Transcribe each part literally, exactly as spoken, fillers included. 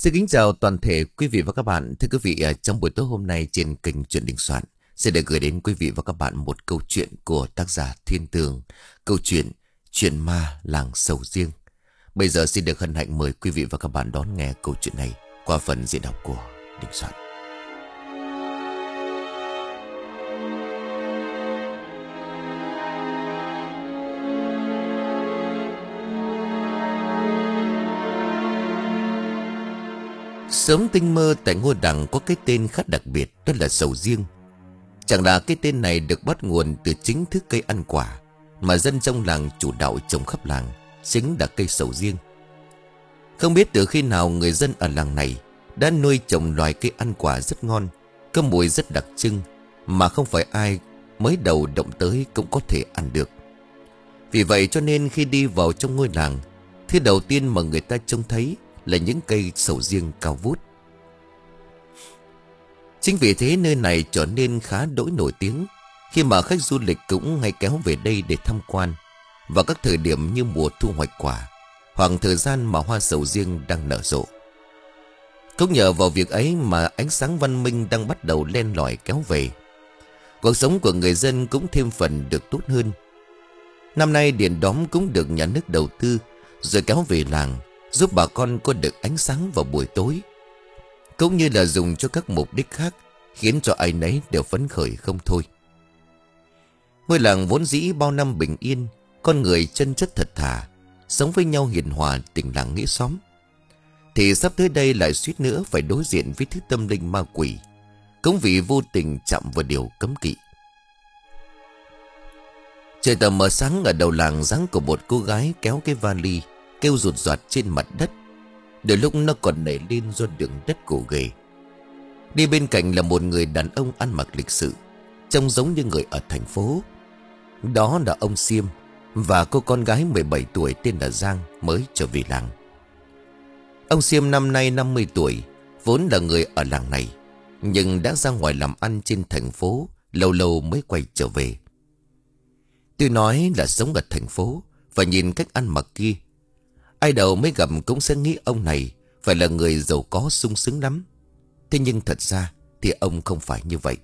Xin kính chào toàn thể quý vị và các bạn. Thưa quý vị, trong buổi tối hôm nay trên kênh Chuyện Đình Soạn sẽ được gửi đến quý vị và các bạn một câu chuyện của tác giả Thiên Tường. Câu chuyện Chuyện Ma Làng Sầu Riêng. Bây giờ xin được hân hạnh mời quý vị và các bạn đón nghe câu chuyện này qua phần diễn đọc của Đình Soạn. Sớm tinh mơ tại ngôi đằng có cái tên khá đặc biệt, đó là sầu riêng. Chẳng là cái tên này được bắt nguồn từ chính thứ cây ăn quả mà dân trong làng chủ đạo trồng khắp làng, chính là cây sầu riêng. Không biết từ khi nào người dân ở làng này đã nuôi trồng loài cây ăn quả rất ngon, có mùi rất đặc trưng mà không phải ai mới đầu động tới cũng có thể ăn được. Vì vậy cho nên khi đi vào trong ngôi làng, thứ đầu tiên mà người ta trông thấy là những cây sầu riêng cao vút. Chính vì thế nơi này trở nên khá đỗi nổi tiếng, khi mà khách du lịch cũng hay kéo về đây để tham quan vào các thời điểm như mùa thu hoạch quả hoặc thời gian mà hoa sầu riêng đang nở rộ. Cũng nhờ vào việc ấy mà ánh sáng văn minh đang bắt đầu len lỏi kéo về, cuộc sống của người dân cũng thêm phần được tốt hơn. Năm nay điện đóm cũng được nhà nước đầu tư rồi kéo về làng, giúp bà con có được ánh sáng vào buổi tối, cũng như là dùng cho các mục đích khác, khiến cho ai nấy đều phấn khởi không thôi. Ngôi làng vốn dĩ bao năm bình yên, con người chân chất thật thà, sống với nhau hiền hòa, tình làng nghĩa xóm, thì sắp tới đây lại suýt nữa phải đối diện với thứ tâm linh ma quỷ, cũng vì vô tình chạm vào điều cấm kỵ. Trời tờ mờ sáng, ở đầu làng dáng của một cô gái kéo cái vali kêu rụt rạt trên mặt đất, đôi lúc nó còn nảy lên do đường đất gồ ghề. Đi bên cạnh là một người đàn ông ăn mặc lịch sự, trông giống như người ở thành phố. Đó là ông Xiêm và cô con gái mười bảy tuổi tên là Giang mới trở về làng. Ông Xiêm năm nay năm mươi tuổi, vốn là người ở làng này, nhưng đã ra ngoài làm ăn trên thành phố, lâu lâu mới quay trở về. Tôi nói là sống ở thành phố, và nhìn cách ăn mặc kia, ai đầu mới gặp cũng sẽ nghĩ ông này phải là người giàu có sung sướng lắm. Thế nhưng thật ra thì ông không phải như vậy.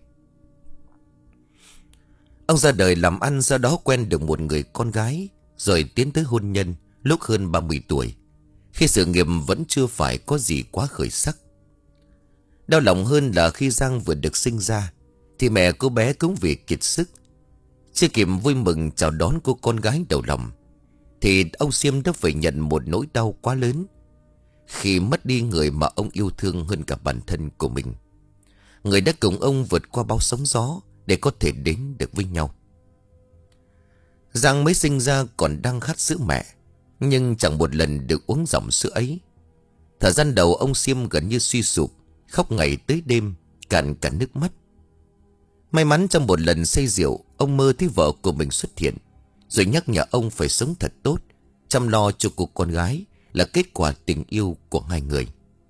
Ông ra đời làm ăn, sau đó quen được một người con gái, rồi tiến tới hôn nhân lúc hơn ba mươi tuổi, khi sự nghiệp vẫn chưa phải có gì quá khởi sắc. Đau lòng hơn là khi Giang vừa được sinh ra thì mẹ cô bé cũng vì kiệt sức. Chưa kịp vui mừng chào đón cô con gái đầu lòng, thì ông Xiêm đã phải nhận một nỗi đau quá lớn khi mất đi người mà ông yêu thương hơn cả bản thân của mình, người đã cùng ông vượt qua bao sóng gió để có thể đến được với nhau. Giang mới sinh ra còn đang khát sữa mẹ, nhưng chẳng một lần được uống dòng sữa ấy. Thời gian đầu ông Xiêm gần như suy sụp, khóc ngày tới đêm, cạn cả nước mắt. May mắn trong một lần say rượu, ông mơ thấy vợ của mình xuất hiện, rồi nhắc nhở ông phải sống thật tốt, chăm lo cho cô con gái là kết quả tình yêu của hai người.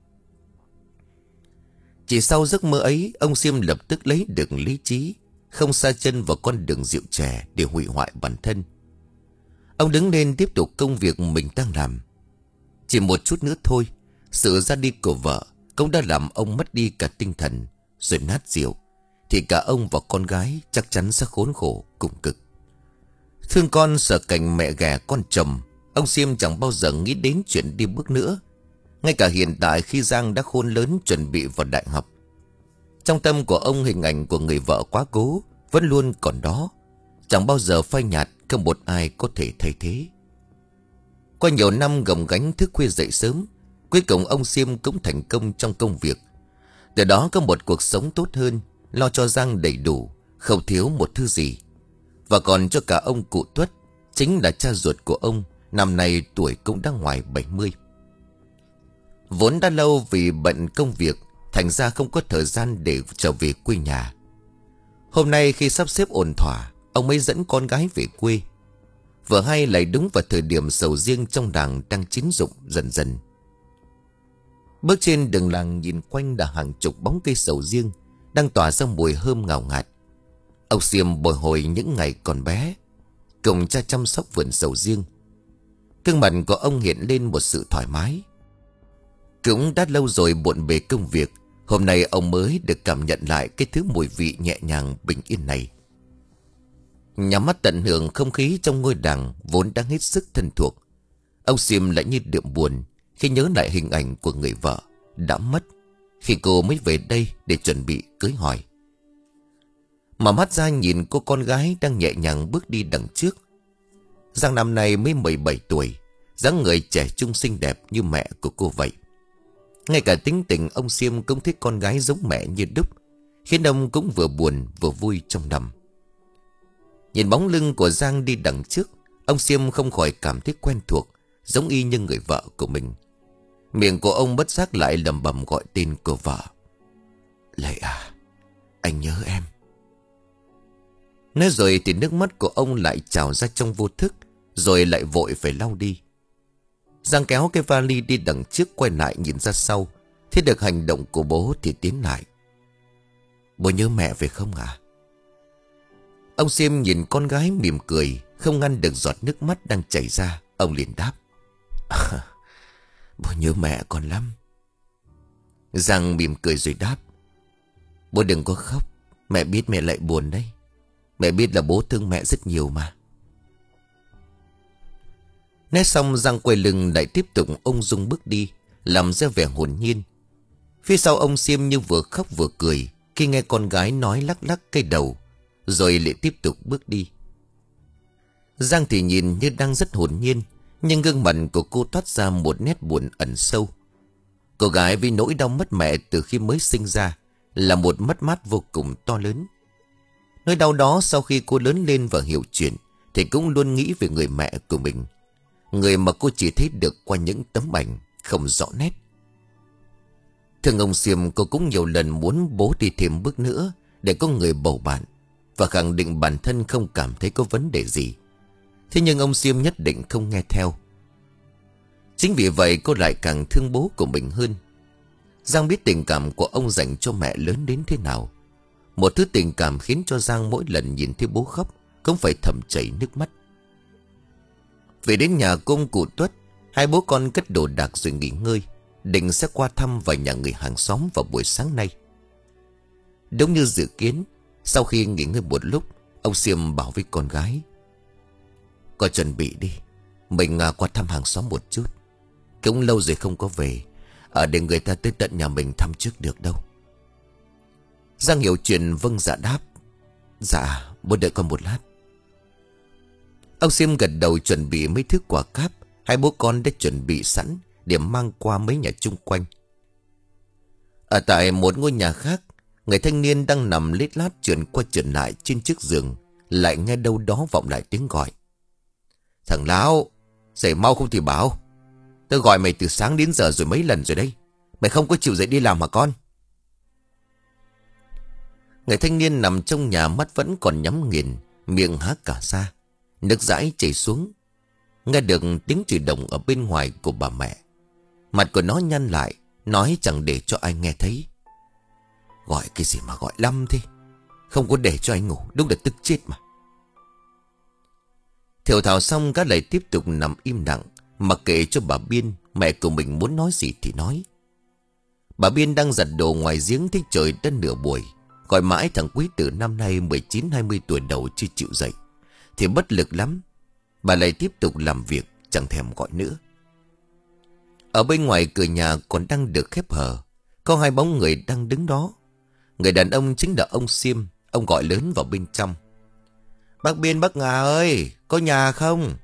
Chỉ sau giấc mơ ấy, ông Xiêm lập tức lấy được lý trí, không sa chân vào con đường rượu chè để hủy hoại bản thân. Ông đứng lên tiếp tục công việc mình đang làm. Chỉ một chút nữa thôi, sự ra đi của vợ cũng đã làm ông mất đi cả tinh thần, rồi nát rượu thì cả ông và con gái chắc chắn sẽ khốn khổ cùng cực. Thương con sợ cảnh mẹ ghẻ con chồng, ông Xiêm chẳng bao giờ nghĩ đến chuyện đi bước nữa. Ngay cả hiện tại khi Giang đã khôn lớn chuẩn bị vào đại học, trong tâm của ông hình ảnh của người vợ quá cố vẫn luôn còn đó, chẳng bao giờ phai nhạt, không một ai có thể thay thế. Qua nhiều năm gồng gánh thức khuya dậy sớm, cuối cùng ông Xiêm cũng thành công trong công việc. Từ đó có một cuộc sống tốt hơn, lo cho Giang đầy đủ, không thiếu một thứ gì. Và còn cho cả ông cụ Tuất, chính là cha ruột của ông, năm nay tuổi cũng đã ngoài bảy mươi. Vốn đã lâu vì bận công việc, thành ra không có thời gian để trở về quê nhà. Hôm nay khi sắp xếp ổn thỏa, ông mới dẫn con gái về quê. Vừa hay lại đúng vào thời điểm sầu riêng trong làng đang chín rụng dần dần. Bước trên đường làng nhìn quanh là hàng chục bóng cây sầu riêng đang tỏa ra mùi thơm ngào ngạt. Ông Xiêm bồi hồi những ngày còn bé, cùng cha chăm sóc vườn sầu riêng. Gương mặt của ông hiện lên một sự thoải mái. Cũng đã lâu rồi bộn bề công việc, hôm nay ông mới được cảm nhận lại cái thứ mùi vị nhẹ nhàng bình yên này. Nhắm mắt tận hưởng không khí trong ngôi làng vốn đang hết sức thân thuộc, ông Xiêm lại như đượm buồn khi nhớ lại hình ảnh của người vợ đã mất khi cô mới về đây để chuẩn bị cưới hỏi. Mở mắt ra nhìn cô con gái đang nhẹ nhàng bước đi đằng trước. Giang năm nay mới mười bảy tuổi, dáng người trẻ trung xinh đẹp như mẹ của cô vậy. Ngay cả tính tình ông Xiêm cũng thích con gái giống mẹ như đúc, khiến ông cũng vừa buồn vừa vui trong lòng. Nhìn bóng lưng của Giang đi đằng trước, ông Xiêm không khỏi cảm thấy quen thuộc, giống y như người vợ của mình. Miệng của ông bất giác lại lẩm bẩm gọi tên của vợ. Lệ à, anh nhớ em. Nói rồi thì nước mắt của ông lại trào ra trong vô thức, rồi lại vội phải lau đi. Giang kéo cái vali đi đằng trước quay lại nhìn ra sau, thấy được hành động của bố thì tiến lại. Bố nhớ mẹ phải không ạ? À? Ông Xiêm nhìn con gái mỉm cười, không ngăn được giọt nước mắt đang chảy ra. Ông liền đáp. Bố nhớ mẹ con lắm. Giang mỉm cười rồi đáp. Bố đừng có khóc, mẹ biết mẹ lại buồn đấy. Mẹ biết là bố thương mẹ rất nhiều mà. Nói xong Giang quay lưng lại tiếp tục ung dung bước đi, làm ra vẻ hồn nhiên. Phía sau ông Xiêm như vừa khóc vừa cười khi nghe con gái nói lắc lắc cây đầu, rồi lại tiếp tục bước đi. Giang thì nhìn như đang rất hồn nhiên, nhưng gương mặt của cô toát ra một nét buồn ẩn sâu. Cô gái vì nỗi đau mất mẹ từ khi mới sinh ra là một mất mát vô cùng to lớn. Nỗi đau đó sau khi cô lớn lên và hiểu chuyện thì cũng luôn nghĩ về người mẹ của mình, người mà cô chỉ thấy được qua những tấm ảnh không rõ nét. Thương ông Xiêm, cô cũng nhiều lần muốn bố đi thêm bước nữa để có người bầu bạn và khẳng định bản thân không cảm thấy có vấn đề gì. Thế nhưng ông Xiêm nhất định không nghe theo. Chính vì vậy cô lại càng thương bố của mình hơn. Giang biết tình cảm của ông dành cho mẹ lớn đến thế nào. Một thứ tình cảm khiến cho Giang mỗi lần nhìn thấy bố khóc cũng phải thầm chảy nước mắt. Về đến nhà của ông cụ Tuất, hai bố con cất đồ đạc rồi nghỉ ngơi, định sẽ qua thăm vài nhà người hàng xóm vào buổi sáng nay. Đúng như dự kiến, sau khi nghỉ ngơi một lúc, ông Xiêm bảo với con gái. Con chuẩn bị đi, mình à, qua thăm hàng xóm một chút. Cũng lâu rồi không có về, à, để người ta tới tận nhà mình thăm trước được đâu. Giang hiểu chuyện vâng dạ đáp. Dạ, bố đợi con một lát. Ông Xiêm gật đầu chuẩn bị mấy thứ quà cáp hai bố con đã chuẩn bị sẵn để mang qua mấy nhà chung quanh. Ở tại một ngôi nhà khác, người thanh niên đang nằm lết lát trườn qua trườn lại trên chiếc giường, lại nghe đâu đó vọng lại tiếng gọi. Thằng Lão, dậy mau không thì bảo. Tôi gọi mày từ sáng đến giờ rồi mấy lần rồi đấy. Mày không có chịu dậy đi làm hả con? Người thanh niên nằm trong nhà, mắt vẫn còn nhắm nghiền, miệng há cả ra, nước dãi chảy xuống. Nghe được tiếng chửi đồng ở bên ngoài của bà mẹ, mặt của nó nhăn lại, nói chẳng để cho ai nghe thấy. Gọi cái gì mà gọi lắm thế? Không có để cho anh ngủ, đúng là tức chết mà. Thều thào xong gã lại tiếp tục nằm im lặng, mặc kệ cho bà Biên, mẹ của mình muốn nói gì thì nói. Bà Biên đang giặt đồ ngoài giếng thấy trời đã nửa buổi, gọi mãi thằng Quý Tử năm nay mười chín hai mươi tuổi đầu chưa chịu dậy, thì bất lực lắm. Bà lại tiếp tục làm việc, chẳng thèm gọi nữa. Ở bên ngoài cửa nhà còn đang được khép hờ, có hai bóng người đang đứng đó. Người đàn ông chính là ông Xiêm. Ông gọi lớn vào bên trong. Bác Biên, bác Ngà ơi, có nhà không?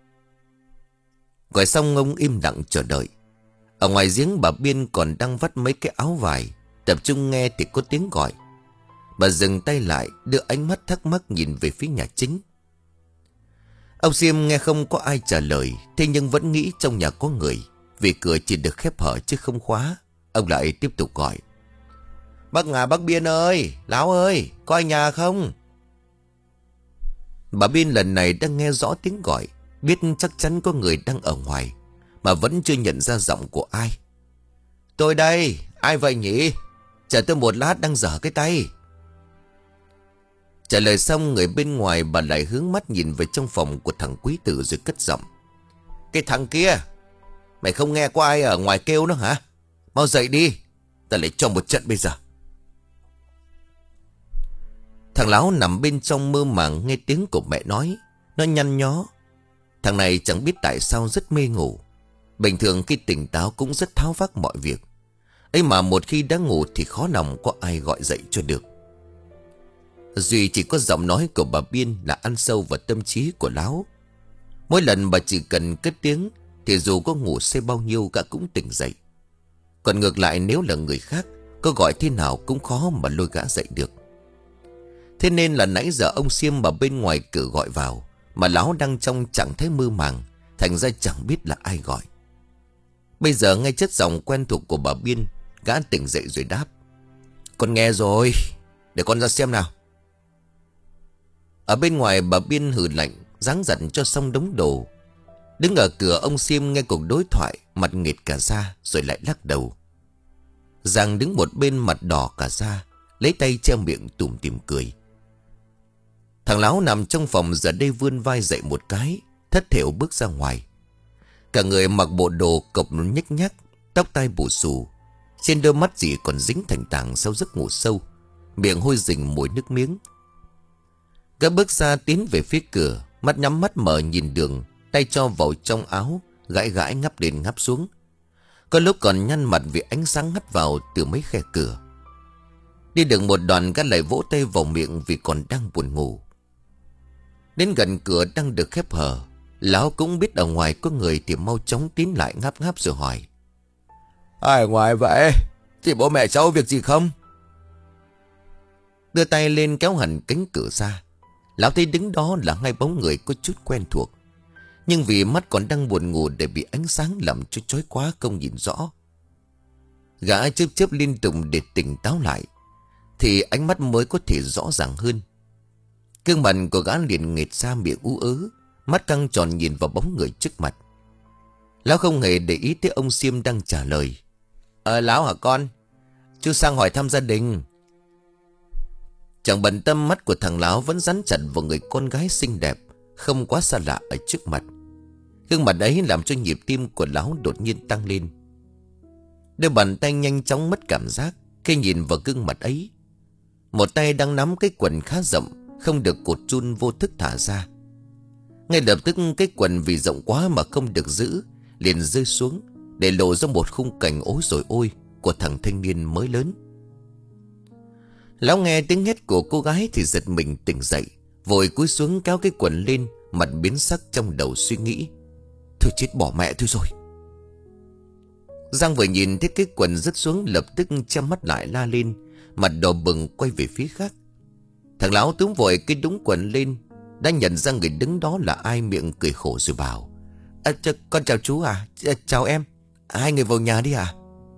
Gọi xong ông im lặng chờ đợi. Ở ngoài giếng bà Biên còn đang vắt mấy cái áo vải, tập trung nghe thì có tiếng gọi. Bà dừng tay lại, đưa ánh mắt thắc mắc nhìn về phía nhà chính. Ông Xiêm nghe không có ai trả lời, thế nhưng vẫn nghĩ trong nhà có người, vì cửa chỉ được khép hở chứ không khóa. Ông lại tiếp tục gọi. Bác Ngà, bác Biên ơi, Lão ơi, có ai nhà không? Bà Biên lần này đang nghe rõ tiếng gọi, biết chắc chắn có người đang ở ngoài, mà vẫn chưa nhận ra giọng của ai. Tôi đây, ai vậy nhỉ? Chờ tôi một lát, đang dở cái tay. Trả lời xong, người bên ngoài bà lại hướng mắt nhìn về trong phòng của thằng Quý Tử rồi cất giọng. Cái thằng kia, mày không nghe có ai ở ngoài kêu nữa hả? Mau dậy đi, ta lại cho một trận bây giờ. Thằng Láo nằm bên trong mơ màng nghe tiếng của mẹ nói. Nó nhăn nhó. Thằng này chẳng biết tại sao rất mê ngủ. Bình thường khi tỉnh táo cũng rất tháo vác mọi việc. Ấy mà một khi đã ngủ thì khó lòng có ai gọi dậy cho được. Duy chỉ có giọng nói của bà Biên là ăn sâu vào tâm trí của Láo. Mỗi lần bà chỉ cần cất tiếng thì dù có ngủ say bao nhiêu gã cũng tỉnh dậy. Còn ngược lại nếu là người khác, có gọi thế nào cũng khó mà lôi gã dậy được. Thế nên là nãy giờ ông Xiêm ở bên ngoài cửa gọi vào, mà Láo đang trong trạng thái mơ màng, thành ra chẳng biết là ai gọi. Bây giờ nghe chất giọng quen thuộc của bà Biên, gã tỉnh dậy rồi đáp: Con nghe rồi, để con ra xem nào. Ở bên ngoài bà Biên hừ lạnh, giáng giận cho xong đống đồ. Đứng ở cửa ông Xiêm nghe cuộc đối thoại, mặt nghệt cả da rồi lại lắc đầu. Giang đứng một bên mặt đỏ cả da, lấy tay che miệng tủm tỉm cười. Thằng Láo nằm trong phòng giờ đây vươn vai dậy một cái, thất thểu bước ra ngoài. Cả người mặc bộ đồ cộc nhếch nhác, tóc tai bù xù, trên đôi mắt chỉ còn dính thành tảng sau giấc ngủ sâu, miệng hôi rình mùi nước miếng. Gã bước ra tiến về phía cửa, mắt nhắm mắt mở nhìn đường, tay cho vào trong áo, gãi gãi ngắp lên ngắp xuống. Có lúc còn nhăn mặt vì ánh sáng hắt vào từ mấy khe cửa. Đi được một đoạn gã lại vỗ tay vào miệng vì còn đang buồn ngủ. Đến gần cửa đang được khép hờ, Láo cũng biết ở ngoài có người thì mau chóng tiến lại ngáp ngáp rồi hỏi: Ai ngoài vậy? Thì bố mẹ cháu việc gì không? Đưa tay lên kéo hẳn cánh cửa ra. Lão thấy đứng đó là hai bóng người có chút quen thuộc, nhưng vì mắt còn đang buồn ngủ để bị ánh sáng làm cho chói quá không nhìn rõ. Gã chớp chớp liên tục để tỉnh táo lại, thì ánh mắt mới có thể rõ ràng hơn. Gương mặt của gã liền nghệt ra, miệng ú ớ, mắt căng tròn nhìn vào bóng người trước mặt. Lão không hề để ý tới ông Xiêm đang trả lời: Ờ Lão hả con? Chú sang hỏi thăm gia đình. Chẳng bận tâm, mắt của thằng Láo vẫn dán chặt vào người con gái xinh đẹp, không quá xa lạ ở trước mặt. Gương mặt ấy làm cho nhịp tim của Láo đột nhiên tăng lên. Đôi bàn tay nhanh chóng mất cảm giác khi nhìn vào gương mặt ấy. Một tay đang nắm cái quần khá rộng, không được cột chun vô thức thả ra. Ngay lập tức cái quần vì rộng quá mà không được giữ, liền rơi xuống, để lộ ra một khung cảnh ối rồi ôi của thằng thanh niên mới lớn. Lão nghe tiếng hét của cô gái thì giật mình tỉnh dậy, vội cúi xuống kéo cái quần lên, mặt biến sắc trong đầu suy nghĩ: Thôi chết bỏ mẹ tôi rồi. Giang vừa nhìn thấy cái quần rớt xuống lập tức che mắt lại la lên, mặt đỏ bừng quay về phía khác. Thằng Lão túm vội cái đũng quần lên, đã nhận ra người đứng đó là ai, miệng cười khổ rồi bảo: à, ch Con chào chú à, ch chào em, hai người vào nhà đi à.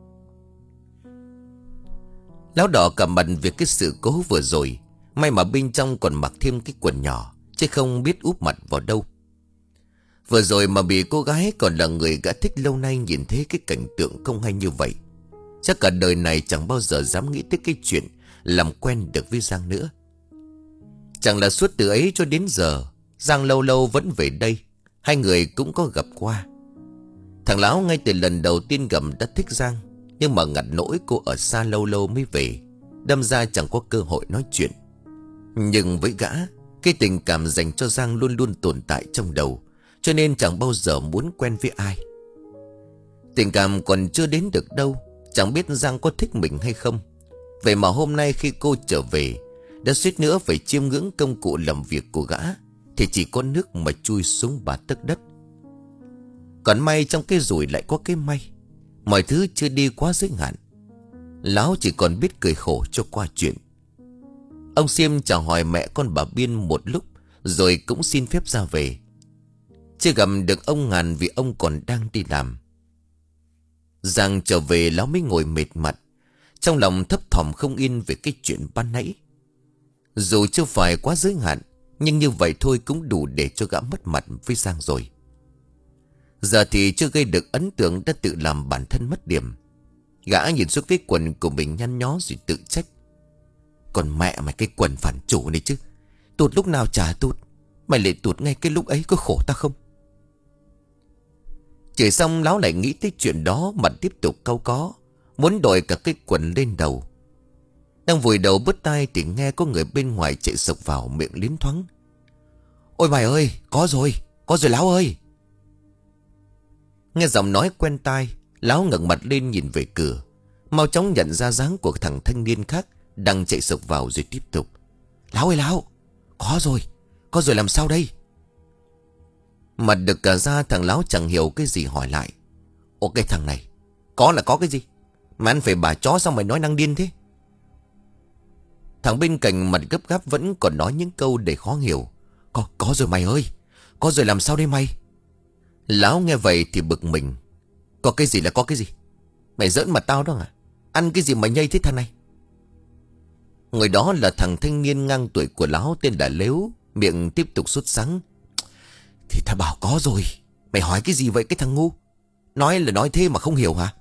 Lão đỏ cả mặt vì cái sự cố vừa rồi. May mà bên trong còn mặc thêm cái quần nhỏ, chứ không biết úp mặt vào đâu. Vừa rồi mà bị cô gái còn là người gã thích lâu nay nhìn thấy cái cảnh tượng không hay như vậy, chắc cả đời này chẳng bao giờ dám nghĩ tới cái chuyện làm quen được với Giang nữa. Chẳng là suốt từ ấy cho đến giờ, Giang lâu lâu vẫn về đây, hai người cũng có gặp qua. Thằng Lão ngay từ lần đầu tiên gặp đã thích Giang, nhưng mà ngặt nỗi cô ở xa lâu lâu mới về, đâm ra chẳng có cơ hội nói chuyện. Nhưng với gã, cái tình cảm dành cho Giang luôn luôn tồn tại trong đầu, cho nên chẳng bao giờ muốn quen với ai. Tình cảm còn chưa đến được đâu, chẳng biết Giang có thích mình hay không. Vậy mà hôm nay khi cô trở về, đã suýt nữa phải chiêm ngưỡng công cụ làm việc của gã, thì chỉ có nước mà chui xuống ba tấc đất. Còn may trong cái rủi lại có cái may, mọi thứ chưa đi quá giới hạn. Lão chỉ còn biết cười khổ cho qua chuyện. Ông Xiêm chào hỏi mẹ con bà Biên một lúc, rồi cũng xin phép ra về. Chưa gặp được ông Ngàn vì ông còn đang đi làm. Giang trở về, Lão mới ngồi mệt mặt, trong lòng thấp thỏm không yên về cái chuyện ban nãy. Dù chưa phải quá giới hạn, nhưng như vậy thôi cũng đủ để cho gã mất mặt với Giang rồi. Giờ thì chưa gây được ấn tượng đã tự làm bản thân mất điểm. Gã nhìn xuống cái quần của mình nhăn nhó rồi tự trách: Còn mẹ mày, cái quần phản chủ này chứ, tụt lúc nào chả tụt, mày lại tụt ngay cái lúc ấy, có khổ ta không? Chửi xong, Lão lại nghĩ tới chuyện đó, mặt tiếp tục cau có. muốn đội cả cái quần lên đầu. Đang vùi đầu bứt tai thì nghe có người bên ngoài chạy sộc vào, miệng liến thoáng: "Ôi mày ơi, có rồi, có rồi Láo ơi." Nghe giọng nói quen tai, Láo ngẩng mặt lên nhìn về cửa, mau chóng nhận ra dáng của thằng thanh niên khác đang chạy sộc vào rồi tiếp tục: "Láo ơi Láo, có rồi, có rồi làm sao đây?" Mặt được cả ra, thằng Láo chẳng hiểu cái gì hỏi lại: "Ồ, cái thằng này, có là có cái gì? Mà ăn phải bà chó sao mày nói năng điên thế?" Thằng bên cạnh mặt gấp gáp vẫn còn nói những câu để khó hiểu: Có, có rồi mày ơi, có rồi làm sao đây mày?" Láo nghe vậy thì bực mình: "Có cái gì là có cái gì? Mày giỡn mặt tao đó à? Ăn cái gì mà nhây thế thằng này?" Người đó là thằng thanh niên ngang tuổi của Láo tên là Lếu, miệng tiếp tục sốt sắng: "Thì tao bảo có rồi, mày hỏi cái gì vậy cái thằng ngu? Nói là nói thế mà không hiểu hả?"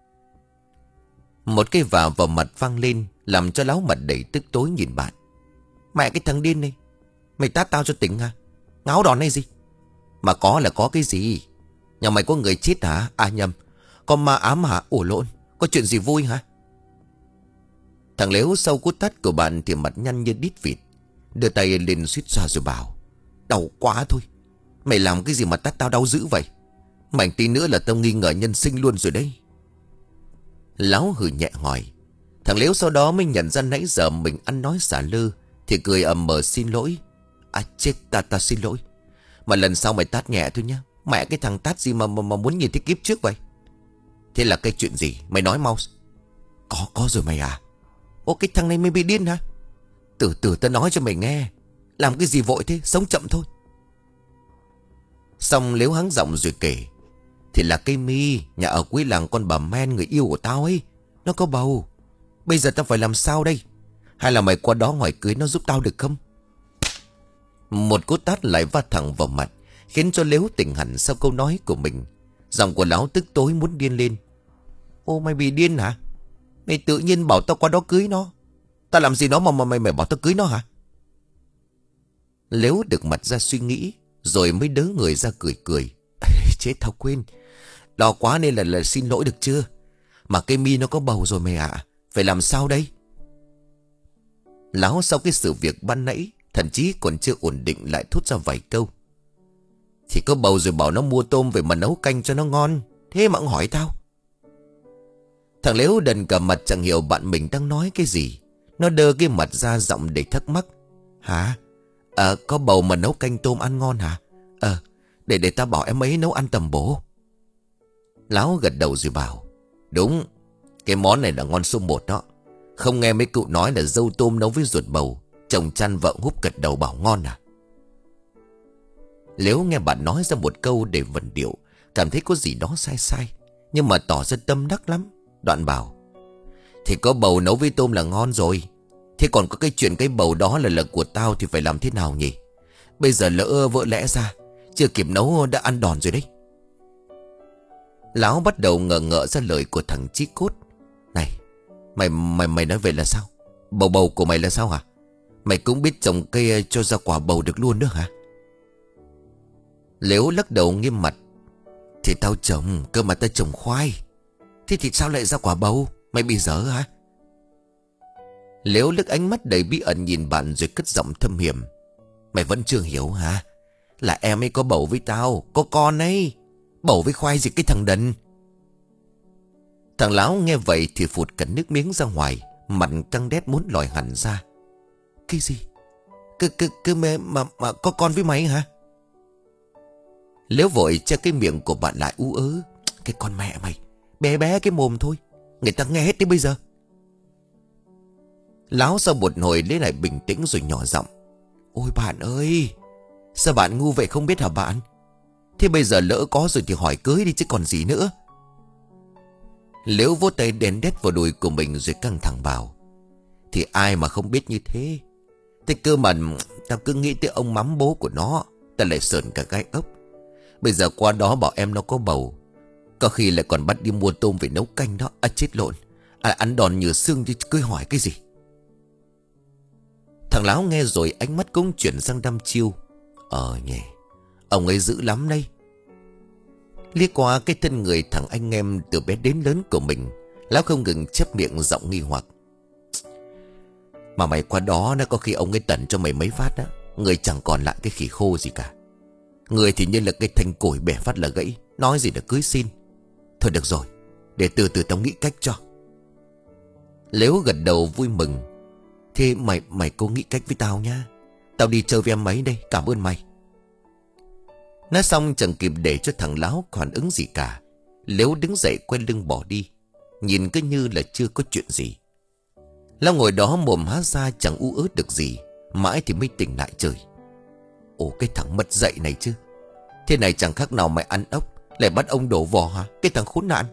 Một cái vả vào mặt vang lên, làm cho Láo mặt đầy tức tối nhìn bạn: "Mẹ cái thằng điên này, mày tát tao cho tỉnh hả? Ngáo đòn hay gì? Mà có là có cái gì? Nhà mày có người chết hả? À nhầm, có ma ám hả? Ủa lộn, có chuyện gì vui hả?" Thằng Lếu sau cú tát của bạn thì mặt nhăn như đít vịt, đưa tay lên suýt xoa rồi bảo: "Đau quá thôi. Mày làm cái gì mà tát tao đau dữ vậy? Mày tí nữa là tao nghi ngờ nhân sinh luôn rồi đấy." Láo hừ nhẹ hỏi. Thằng Lếu sau đó mới nhận ra nãy giờ mình ăn nói xả lơ, thì cười ầm mờ xin lỗi: "À chết, ta ta xin lỗi. Mà lần sau mày tát nhẹ thôi nhá. Mẹ cái thằng tát gì mà mà, mà muốn nhìn thấy kiếp trước vậy?" "Thế là cái chuyện gì? Mày nói mau." Có, có rồi mày à? Ô, cái thằng này mày bị điên hả? Từ từ tao nói cho mày nghe. Làm cái gì vội thế, sống chậm thôi." Xong Lếu hắng giọng rồi kể: "Thì là cây mi, nhà ở cuối làng con bà Men người yêu của tao ấy, nó có bầu. Bây giờ tao phải làm sao đây? Hay là mày qua đó hỏi cưới nó giúp tao được không?" Một cú tát lại va thẳng vào mặt, khiến cho Lếu tỉnh hẳn sau câu nói của mình. Giọng của Láo tức tối muốn điên lên: "Ô, mày bị điên hả? Mày tự nhiên bảo tao qua đó cưới nó. Tao làm gì nó mà mà mày mày bảo tao cưới nó hả?" Lếu được mặt ra suy nghĩ, rồi mới đớ người ra cười cười: "Chết, tao quên. Lo quá nên là, là xin lỗi được chưa? Mà cây mi nó có bầu rồi mày ạ. Phải làm sao đây?" Láo sau cái sự việc ban nãy, thậm chí còn chưa ổn định lại thốt ra vài câu: "Thì có bầu rồi bảo nó mua tôm về mà nấu canh cho nó ngon. Thế mà cũng hỏi tao." Thằng Lếu đần cả mặt chẳng hiểu bạn mình đang nói cái gì. Nó đơ cái mặt ra giọng để thắc mắc: "Hả? Ờ, có bầu mà nấu canh tôm ăn ngon hả? Ờ, để để tao bảo em ấy nấu ăn tầm bổ." Láo gật đầu rồi bảo: "Đúng, cái món này là ngon số một đó. Không nghe mấy cụ nói là dâu tôm nấu với ruột bầu, chồng chăn vợ húp gật đầu bảo ngon à?" Nếu nghe bạn nói ra một câu để vần điệu, cảm thấy có gì đó sai sai, nhưng mà tỏ ra tâm đắc lắm. Đoạn bảo: "Thì có bầu nấu với tôm là ngon rồi. Thế còn có cái chuyện cái bầu đó là là của tao thì phải làm thế nào nhỉ? Bây giờ lỡ vỡ lẽ ra, chưa kịp nấu đã ăn đòn rồi đấy." Láo bắt đầu ngờ ngợ ra lời của thằng Chí Cốt: "Này, mày mày mày nói vậy là sao? Bầu bầu của mày là sao hả? Mày cũng biết trồng cây cho ra quả bầu được luôn nữa hả?" Lếu lắc đầu nghiêm mặt: "Thì tao trồng, cơ mà tao trồng khoai. Thế thì sao lại ra quả bầu? Mày bị dở hả?" Lếu lức ánh mắt đầy bí ẩn nhìn bạn rồi cất giọng thâm hiểm: "Mày vẫn chưa hiểu hả? Là em ấy có bầu với tao, có con ấy. Bầu với khoai gì cái thằng đần." Thằng Láo nghe vậy thì phụt cả nước miếng ra ngoài, mặt căng đét muốn lòi hẳn ra. "Cái gì? Cứ, cứ, cứ mà, mà, mà có con với mày hả?" Lếu vội che cái miệng của bạn lại ú ớ: "Cái con mẹ mày, bé bé cái mồm thôi, người ta nghe hết đến bây giờ." Láo sau một hồi lấy lại bình tĩnh rồi nhỏ giọng: "Ôi bạn ơi, sao bạn ngu vậy không biết hả bạn? Thế bây giờ lỡ có rồi thì hỏi cưới đi chứ còn gì nữa." Liễu vỗ tay đèn đét vào đùi của mình rồi căng thẳng bảo: "Thì ai mà không biết như thế. Thế cơ mà tao cứ nghĩ tới ông mắm bố của nó, tao lại sờn cả gai ốc. Bây giờ qua đó bảo em nó có bầu, có khi lại còn bắt đi mua tôm về nấu canh đó. À chết lộn, à, ăn đòn nhừ xương chứ cứ hỏi cái gì." Thằng Láo nghe rồi ánh mắt cũng chuyển sang đăm chiêu: "Ờ nhỉ, ông ấy dữ lắm đây." Liếc qua cái thân người thằng anh em từ bé đến lớn của mình, Lão không ngừng chép miệng giọng nghi hoặc. Mà mày qua đó nó có khi ông ấy tẩn cho mày mấy phát đó, người chẳng còn lại cái khỉ khô gì cả. Người thì như là cái thanh củi bẻ phát là gãy, nói gì là cưới xin. Thôi được rồi, để từ từ tao nghĩ cách cho. Nếu gật đầu vui mừng. Thế mày mày cố nghĩ cách với tao nha. Tao đi chơi với em ấy đây, cảm ơn mày. Nói xong chẳng kịp để cho thằng Láo phản ứng gì cả. Nếu đứng dậy quay lưng bỏ đi, nhìn cứ như là chưa có chuyện gì. Lão ngồi đó mồm há ra chẳng ú ớ được gì, mãi thì mới tỉnh lại trời. Ồ, cái thằng mất dạy này chứ. Thế này chẳng khác nào mày ăn ốc lại bắt ông đổ vò hả, cái thằng khốn nạn.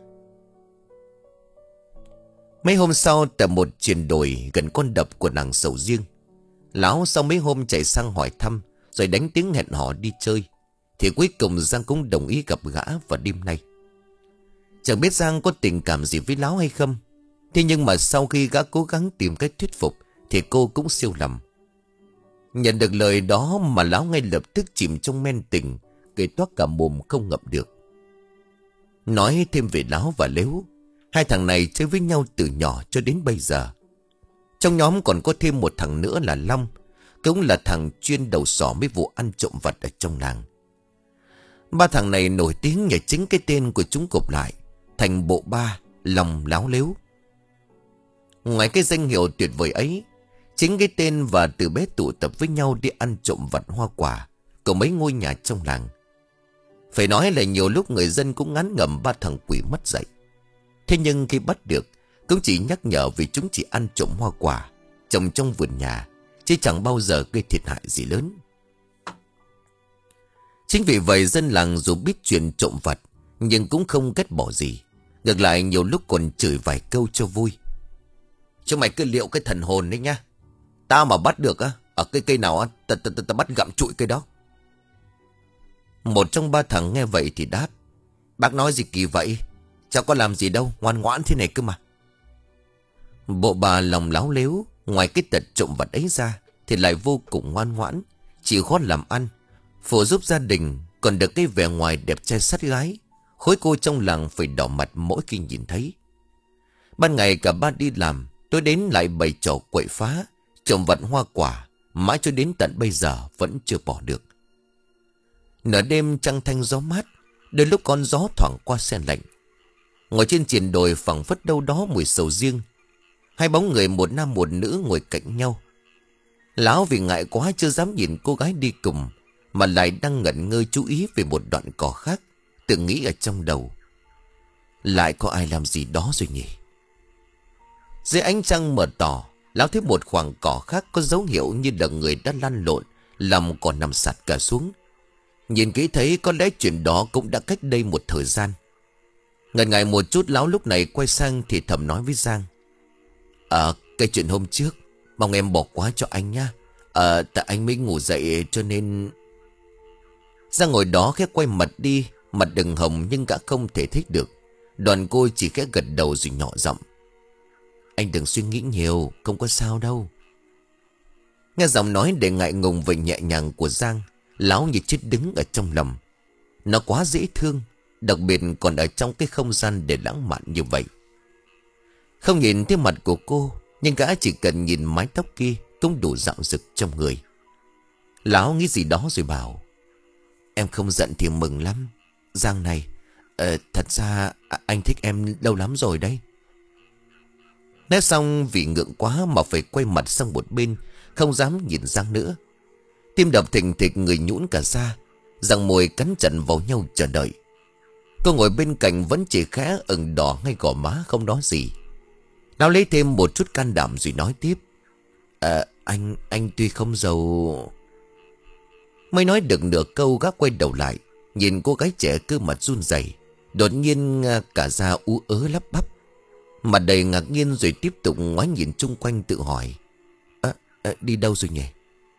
Mấy hôm sau, tại một triền đồi gần con đập của nàng Sầu Riêng, Lão sau mấy hôm chạy sang hỏi thăm rồi đánh tiếng hẹn hò đi chơi, thì cuối cùng Giang cũng đồng ý gặp gã vào đêm nay. Chẳng biết Giang có tình cảm gì với Lão hay không, thế nhưng mà sau khi gã cố gắng tìm cách thuyết phục thì cô cũng siêu lầm. Nhận được lời đó mà Lão ngay lập tức chìm trong men tình, cười toát cả mồm không ngậm được. Nói thêm về Lão và Lếu, hai thằng này chơi với nhau từ nhỏ cho đến bây giờ. Trong nhóm còn có thêm một thằng nữa là Long, cũng là thằng chuyên đầu sỏ mấy vụ ăn trộm vặt ở trong làng. Ba thằng này nổi tiếng nhờ chính cái tên của chúng gộp lại thành bộ ba Long Láo Lếu. Ngoài cái danh hiệu tuyệt vời ấy, chính cái tên và từ bé tụ tập với nhau đi ăn trộm vặt hoa quả của mấy ngôi nhà trong làng. Phải nói là nhiều lúc người dân cũng ngán ngẩm ba thằng quỷ mất dạy. Thế nhưng khi bắt được, cũng chỉ nhắc nhở vì chúng chỉ ăn trộm hoa quả trồng trong vườn nhà, chứ chẳng bao giờ gây thiệt hại gì lớn. Chính vì vậy dân làng dù biết chuyện trộm vặt nhưng cũng không ghét bỏ gì. Ngược lại nhiều lúc còn chửi vài câu cho vui. Chúng mày cứ liệu cái thần hồn đấy nhá. Tao mà bắt được á, ở cái cây nào á, ta, ta, ta, ta bắt gặm trụi cây đó. Một trong ba thằng nghe vậy thì đáp. Bác nói gì kỳ vậy? Cháu có làm gì đâu, ngoan ngoãn thế này cơ mà. Bộ bà lòng láo lếu, ngoài cái tật trộm vặt ấy ra thì lại vô cùng ngoan ngoãn, chịu khó làm ăn, phụ giúp gia đình, còn được cái vẻ ngoài đẹp trai sát gái. Khối cô trong làng phải đỏ mặt mỗi khi nhìn thấy. Ban ngày cả ba đi làm, tối đến lại bày trò quậy phá, trộm vặt hoa quả, mãi cho đến tận bây giờ vẫn chưa bỏ được. Nửa đêm trăng thanh gió mát, đôi lúc con gió thoảng qua se lạnh. Ngồi trên triền đồi phẳng phất đâu đó mùi sầu riêng. Hai bóng người một nam một nữ ngồi cạnh nhau. Lão vì ngại quá chưa dám nhìn cô gái đi cùng, mà lại đang ngẩn ngơ chú ý về một đoạn cỏ khác, tự nghĩ ở trong đầu. Lại có ai làm gì đó rồi nhỉ? Dưới ánh trăng mờ tỏ, lão thấy một khoảng cỏ khác có dấu hiệu như là người đã lăn lộn, làm cỏ nằm sạt cả xuống. Nhìn kỹ thấy có lẽ chuyện đó cũng đã cách đây một thời gian. Ngần ngại một chút, lão lúc này quay sang thì thầm nói với Giang. Ờ, cái chuyện hôm trước, mong em bỏ qua cho anh nha. Ờ, tại anh mới ngủ dậy cho nên... Giang ngồi đó khẽ quay mặt đi, mặt đừng hồng nhưng gã không thể thích được. Đoàn cô chỉ khẽ gật đầu rồi nhỏ giọng. Anh đừng suy nghĩ nhiều, không có sao đâu. Nghe giọng nói để ngại ngùng và nhẹ nhàng của Giang, lão như chết đứng ở trong lòng. Nó quá dễ thương, đặc biệt còn ở trong cái không gian để lãng mạn như vậy. Không nhìn thấy mặt của cô, nhưng gã chỉ cần nhìn mái tóc kia cũng đủ dạo rực trong người. Lão nghĩ gì đó rồi bảo. Em không giận thì mừng lắm. Giang này, ờ, thật ra anh thích em lâu lắm rồi đấy. Nói xong vì ngượng quá mà phải quay mặt sang một bên, không dám nhìn Giang nữa. Tim đập thình thịch, người nhũn cả ra, răng môi cắn chặt vào nhau chờ đợi. Cô ngồi bên cạnh vẫn chỉ khẽ ửng đỏ ngay gò má không nói gì. Lão lấy thêm một chút can đảm rồi nói tiếp. À, anh, anh tuy không giàu... Mới nói được nửa câu gã quay đầu lại, nhìn cô gái trẻ cơ mặt run rẩy, đột nhiên cả da ú ớ lắp bắp, mặt đầy ngạc nhiên rồi tiếp tục ngoái nhìn chung quanh tự hỏi. À, à, đi đâu rồi nhỉ?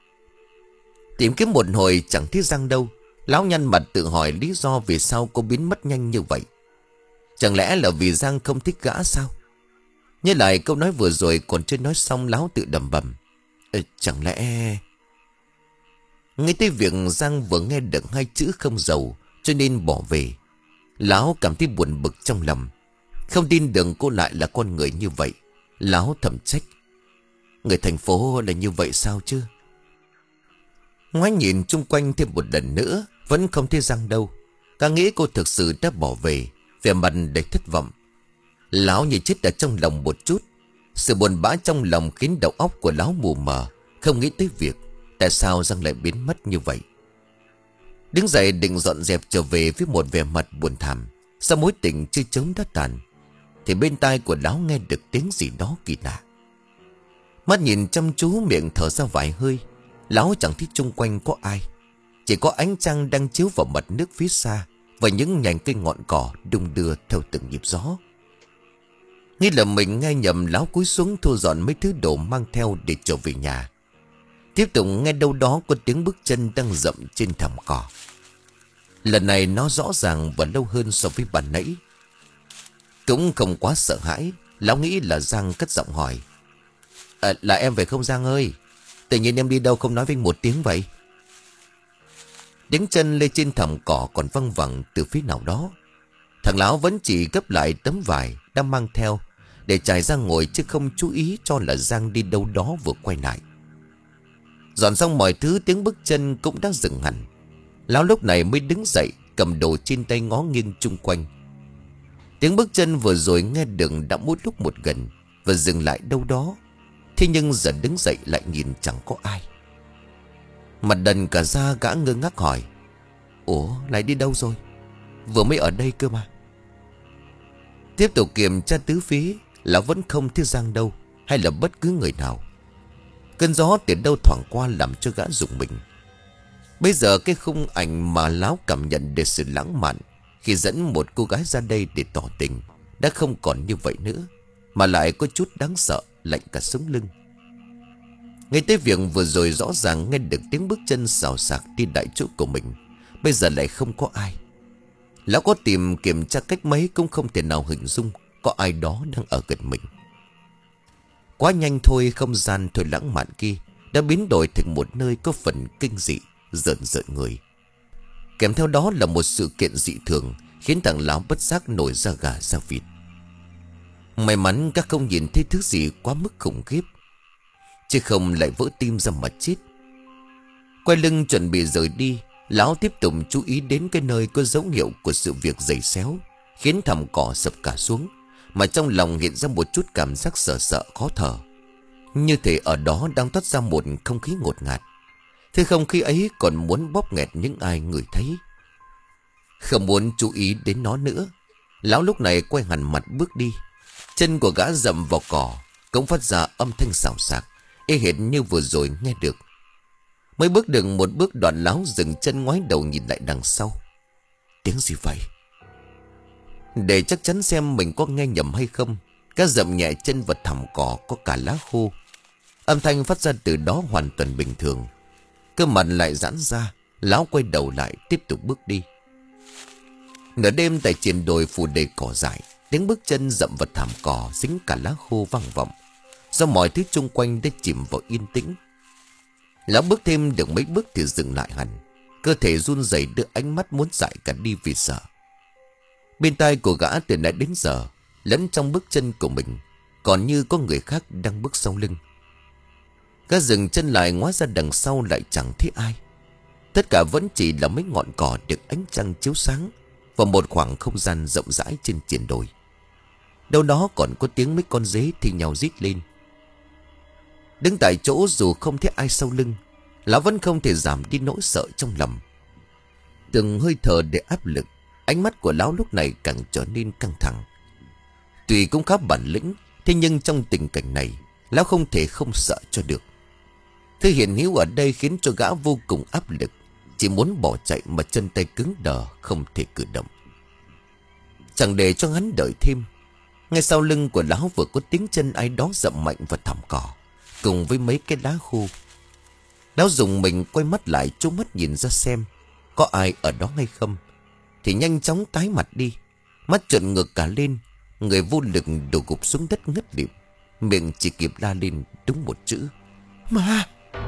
Tìm kiếm một hồi chẳng thấy Giang đâu. Lão nhăn mặt tự hỏi lý do vì sao cô biến mất nhanh như vậy. Chẳng lẽ là vì Giang không thích gã sao? Nhớ lại câu nói vừa rồi còn chưa nói xong, lão tự đầm bầm. À, chẳng lẽ... Ngay tới việc Giang vừa nghe được hai chữ không giàu cho nên bỏ về, lão cảm thấy buồn bực trong lòng. Không tin được cô lại là con người như vậy. Lão thầm trách. Người thành phố là như vậy sao chứ? Ngoái nhìn chung quanh thêm một lần nữa, vẫn không thấy Giang đâu. Cả nghĩ cô thực sự đã bỏ về, vẻ mặt đầy thất vọng. Lão như chết ở trong lòng một chút. Sự buồn bã trong lòng khiến đầu óc của lão mù mờ, không nghĩ tới việc tại sao Giang lại biến mất như vậy. Đứng dậy định dọn dẹp trở về với một vẻ mặt buồn thảm. Sau mối tình chưa chớm đã tàn, thì bên tai của lão nghe được tiếng gì đó kỳ lạ. Mắt nhìn chăm chú, miệng thở ra vài hơi. Lão chẳng thấy chung quanh có ai, chỉ có ánh trăng đang chiếu vào mặt nước phía xa, và những nhành cây ngọn cỏ đung đưa theo từng nhịp gió. Nghĩ là mình nghe nhầm, lão cúi xuống thu dọn mấy thứ đồ mang theo để trở về nhà. Tiếp tục nghe đâu đó có tiếng bước chân đang rậm trên thảm cỏ. Lần này nó rõ ràng và lâu hơn so với ban nãy. Cũng không quá sợ hãi, lão nghĩ là Giang cất giọng hỏi. À, là em về không Giang ơi? Tự nhiên em đi đâu không nói với một tiếng vậy? Tiếng chân lê trên thảm cỏ còn văng vẳng từ phía nào đó. Thằng lão vẫn chỉ gấp lại tấm vải đang mang theo để trải ra ngồi, chứ không chú ý cho là Giang đi đâu đó vừa quay lại. Dọn xong mọi thứ, tiếng bước chân cũng đã dừng hẳn. Lão lúc này mới đứng dậy, cầm đồ trên tay ngó nghiêng chung quanh. Tiếng bước chân vừa rồi nghe được đã một lúc một gần và dừng lại đâu đó. Thế nhưng giờ đứng dậy lại nhìn chẳng có ai. Mặt đần cả da, gã ngơ ngác hỏi. Ủa, lại đi đâu rồi? Vừa mới ở đây cơ mà. Tiếp tục kiểm tra tứ phía, lão vẫn không thấy Giang đâu, hay là bất cứ người nào. Cơn gió từ đâu thoảng qua làm cho gã rùng mình. Bây giờ cái khung ảnh mà lão cảm nhận được sự lãng mạn khi dẫn một cô gái ra đây để tỏ tình đã không còn như vậy nữa, mà lại có chút đáng sợ, lạnh cả sống lưng. Ngay tới việc vừa rồi rõ ràng nghe được tiếng bước chân xào xạc đi đại chỗ của mình, bây giờ lại không có ai. Lão có tìm kiểm tra cách mấy cũng không thể nào hình dung có ai đó đang ở gần mình. Quá nhanh thôi, không gian thôi lãng mạn kia đã biến đổi thành một nơi có phần kinh dị, rợn rợn người. Kèm theo đó là một sự kiện dị thường khiến thằng lão bất giác nổi da gà da vịt. May mắn các không nhìn thấy thứ gì quá mức khủng khiếp, chứ không lại vỡ tim ra mà chết. Quay lưng chuẩn bị rời đi, lão tiếp tục chú ý đến cái nơi có dấu hiệu của sự việc giày xéo, khiến thảm cỏ sập cả xuống, mà trong lòng hiện ra một chút cảm giác sợ sợ khó thở. Như thể ở đó đang toát ra một không khí ngột ngạt. Thế không khí ấy còn muốn bóp nghẹt những ai người thấy. Không muốn chú ý đến nó nữa, lão lúc này quay hẳn mặt bước đi. Chân của gã dậm vào cỏ cũng phát ra âm thanh xào xạc, y hệt như vừa rồi nghe được. Mới bước được một bước, đoạn lão dừng chân ngoái đầu nhìn lại đằng sau. Tiếng gì vậy? Để chắc chắn xem mình có nghe nhầm hay không, gã dậm nhẹ chân vào thảm cỏ có cả lá khô. Âm thanh phát ra từ đó hoàn toàn bình thường. Cơ mặt lại giãn ra, lão quay đầu lại tiếp tục bước đi. Nửa đêm tại triền đồi phủ đầy cỏ dại, tiếng bước chân dậm vào thảm cỏ dính cả lá khô vang vọng, do mọi thứ chung quanh đã chìm vào yên tĩnh. Lão bước thêm được mấy bước thì dừng lại hẳn, cơ thể run rẩy, đưa ánh mắt muốn dại cả đi vì sợ. Bên tai của gã từ nãy đến giờ, lẫn trong bước chân của mình, còn như có người khác đang bước sau lưng. Gã dừng chân lại, ngoái ra đằng sau lại chẳng thấy ai. Tất cả vẫn chỉ là mấy ngọn cỏ được ánh trăng chiếu sáng, và một khoảng không gian rộng rãi trên triền đồi. Đâu đó còn có tiếng mấy con dế thi nhau rít lên. Đứng tại chỗ dù không thấy ai sau lưng, lão vẫn không thể giảm đi nỗi sợ trong lòng. Từng hơi thở để áp lực, ánh mắt của lão lúc này càng trở nên căng thẳng. Tuy cũng khá bản lĩnh, thế nhưng trong tình cảnh này, lão không thể không sợ cho được. Thứ hiện hữu ở đây khiến cho gã vô cùng áp lực, chỉ muốn bỏ chạy mà chân tay cứng đờ không thể cử động. Chẳng để cho hắn đợi thêm, ngay sau lưng của lão vừa có tiếng chân ai đó dậm mạnh vào thảm cỏ, cùng với mấy cái lá khô. Lão dùng mình quay mắt lại, trố mắt nhìn ra xem có ai ở đó hay không, thì nhanh chóng tái mặt đi, mắt trợn ngược cả lên, người vô lực đổ gục xuống đất ngất lịm, miệng chỉ kịp la lên đúng một chữ: Ma.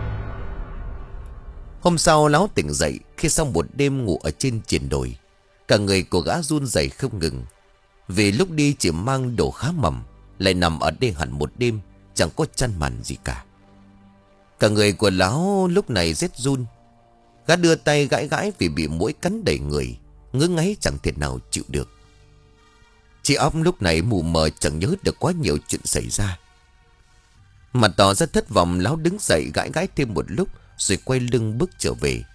Hôm sau lão tỉnh dậy khi sau một đêm ngủ ở trên triền đồi. Cả người của gã run rẩy không ngừng. Vì lúc đi chỉ mang đồ khá mỏng, lại nằm ở đây hẳn một đêm, chẳng có chăn màn gì cả. Cả người của lão lúc này rét run. Gã đưa tay gãi gãi vì bị muỗi cắn đầy người, ngứa ngáy chẳng thể nào chịu được. Chị óc lúc này mù mờ chẳng nhớ được quá nhiều chuyện xảy ra. Mặt tỏ ra thất vọng, lão đứng dậy gãi gãi thêm một lúc rồi quay lưng bước trở về.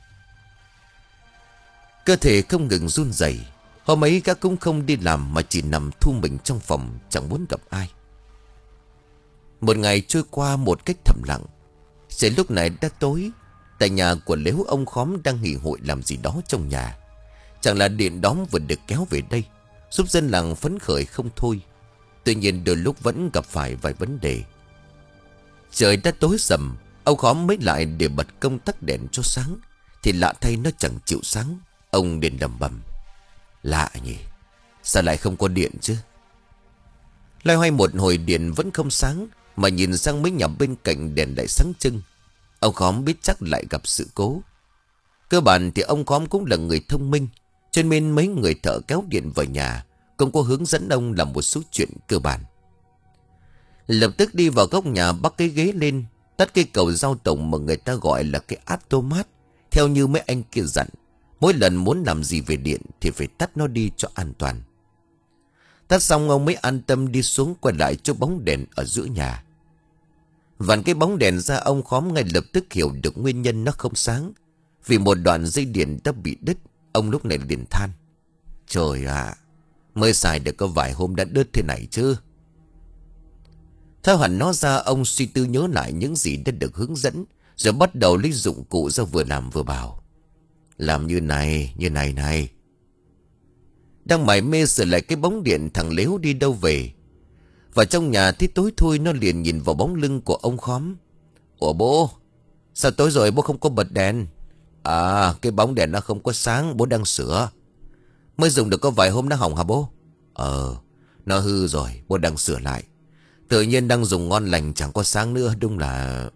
Cơ thể không ngừng run rẩy. Hôm ấy gã cũng không đi làm mà chỉ nằm thu mình trong phòng, chẳng muốn gặp ai. Một ngày trôi qua một cách thầm lặng. Sẽ lúc này đã tối. Tại nhà của Lếu, ông khóm đang nghỉ hội làm gì đó trong nhà. Chẳng là điện đóm vừa được kéo về đây, giúp dân làng phấn khởi không thôi. Tuy nhiên đôi lúc vẫn gặp phải vài vấn đề. Trời đã tối sầm, ông khóm mới lại để bật công tắc đèn cho sáng, thì lạ thay nó chẳng chịu sáng. Ông liền lẩm bẩm: lạ nhỉ, sao lại không có điện chứ? Loay hoay một hồi điện vẫn không sáng, mà nhìn sang mấy nhà bên cạnh đèn lại sáng trưng. Ông khóm biết chắc lại gặp sự cố. Cơ bản thì ông khóm cũng là người thông minh, cho nên mấy người thợ kéo điện vào nhà cũng có hướng dẫn ông làm một số chuyện cơ bản. Lập tức đi vào góc nhà, bắt cái ghế lên, tắt cái cầu dao tổng mà người ta gọi là cái automat, theo như mấy anh kia dặn. Mỗi lần muốn làm gì về điện thì phải tắt nó đi cho an toàn. Tắt xong ông mới an tâm đi xuống, quay lại chỗ bóng đèn ở giữa nhà. Vặn cái bóng đèn ra, ông khóm ngay lập tức hiểu được nguyên nhân nó không sáng. Vì một đoạn dây điện đã bị đứt. Ông lúc này liền than: trời ạ, mới xài được có vài hôm đã đứt thế này chứ. Thao hẳn nó ra, ông suy tư nhớ lại những gì đã được hướng dẫn, rồi bắt đầu lấy dụng cụ ra vừa làm vừa bảo: làm như này, như này này. Đang mải mê sửa lại cái bóng điện, thằng Lếu đi đâu về. Vào trong nhà thấy tối thui, nó liền nhìn vào bóng lưng của ông khóm. Ủa bố, sao tối rồi bố không có bật đèn? À, cái bóng đèn nó không có sáng, bố đang sửa. Mới dùng được có vài hôm nó hỏng hả bố? Ờ, nó hư rồi, bố đang sửa lại. Tự nhiên đang dùng ngon lành chẳng có sáng nữa, đúng là...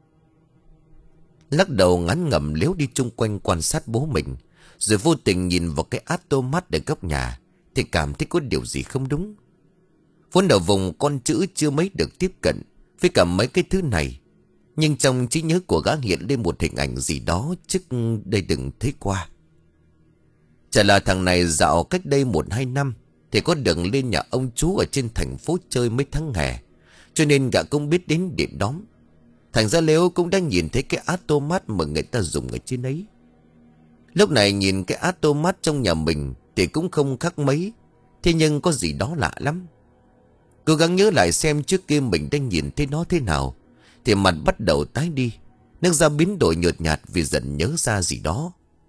Lắc đầu ngán ngẩm, Lếu đi chung quanh quan sát bố mình, rồi vô tình nhìn vào cái automat ở góc nhà, thì cảm thấy có điều gì không đúng. Vốn ở vùng con chữ chưa mấy được tiếp cận với cả mấy cái thứ này, nhưng trong trí nhớ của gã hiện lên một hình ảnh gì đó trước đây đừng thấy qua. Chả là thằng này dạo cách đây một hai năm thì có đường lên nhà ông chú ở trên thành phố chơi mấy tháng hè, cho nên gã cũng biết đến điện đóm. Thành ra Lếu cũng đã nhìn thấy cái automat mà người ta dùng ở trên ấy. Lúc này nhìn cái automat trong nhà mình thì cũng không khác mấy, thế nhưng có gì đó lạ lắm. Cố gắng nhớ lại xem trước kia mình đã nhìn thấy nó thế nào, thì mặt bắt đầu tái đi, nước da biến đổi nhợt nhạt vì dần nhớ ra gì đó.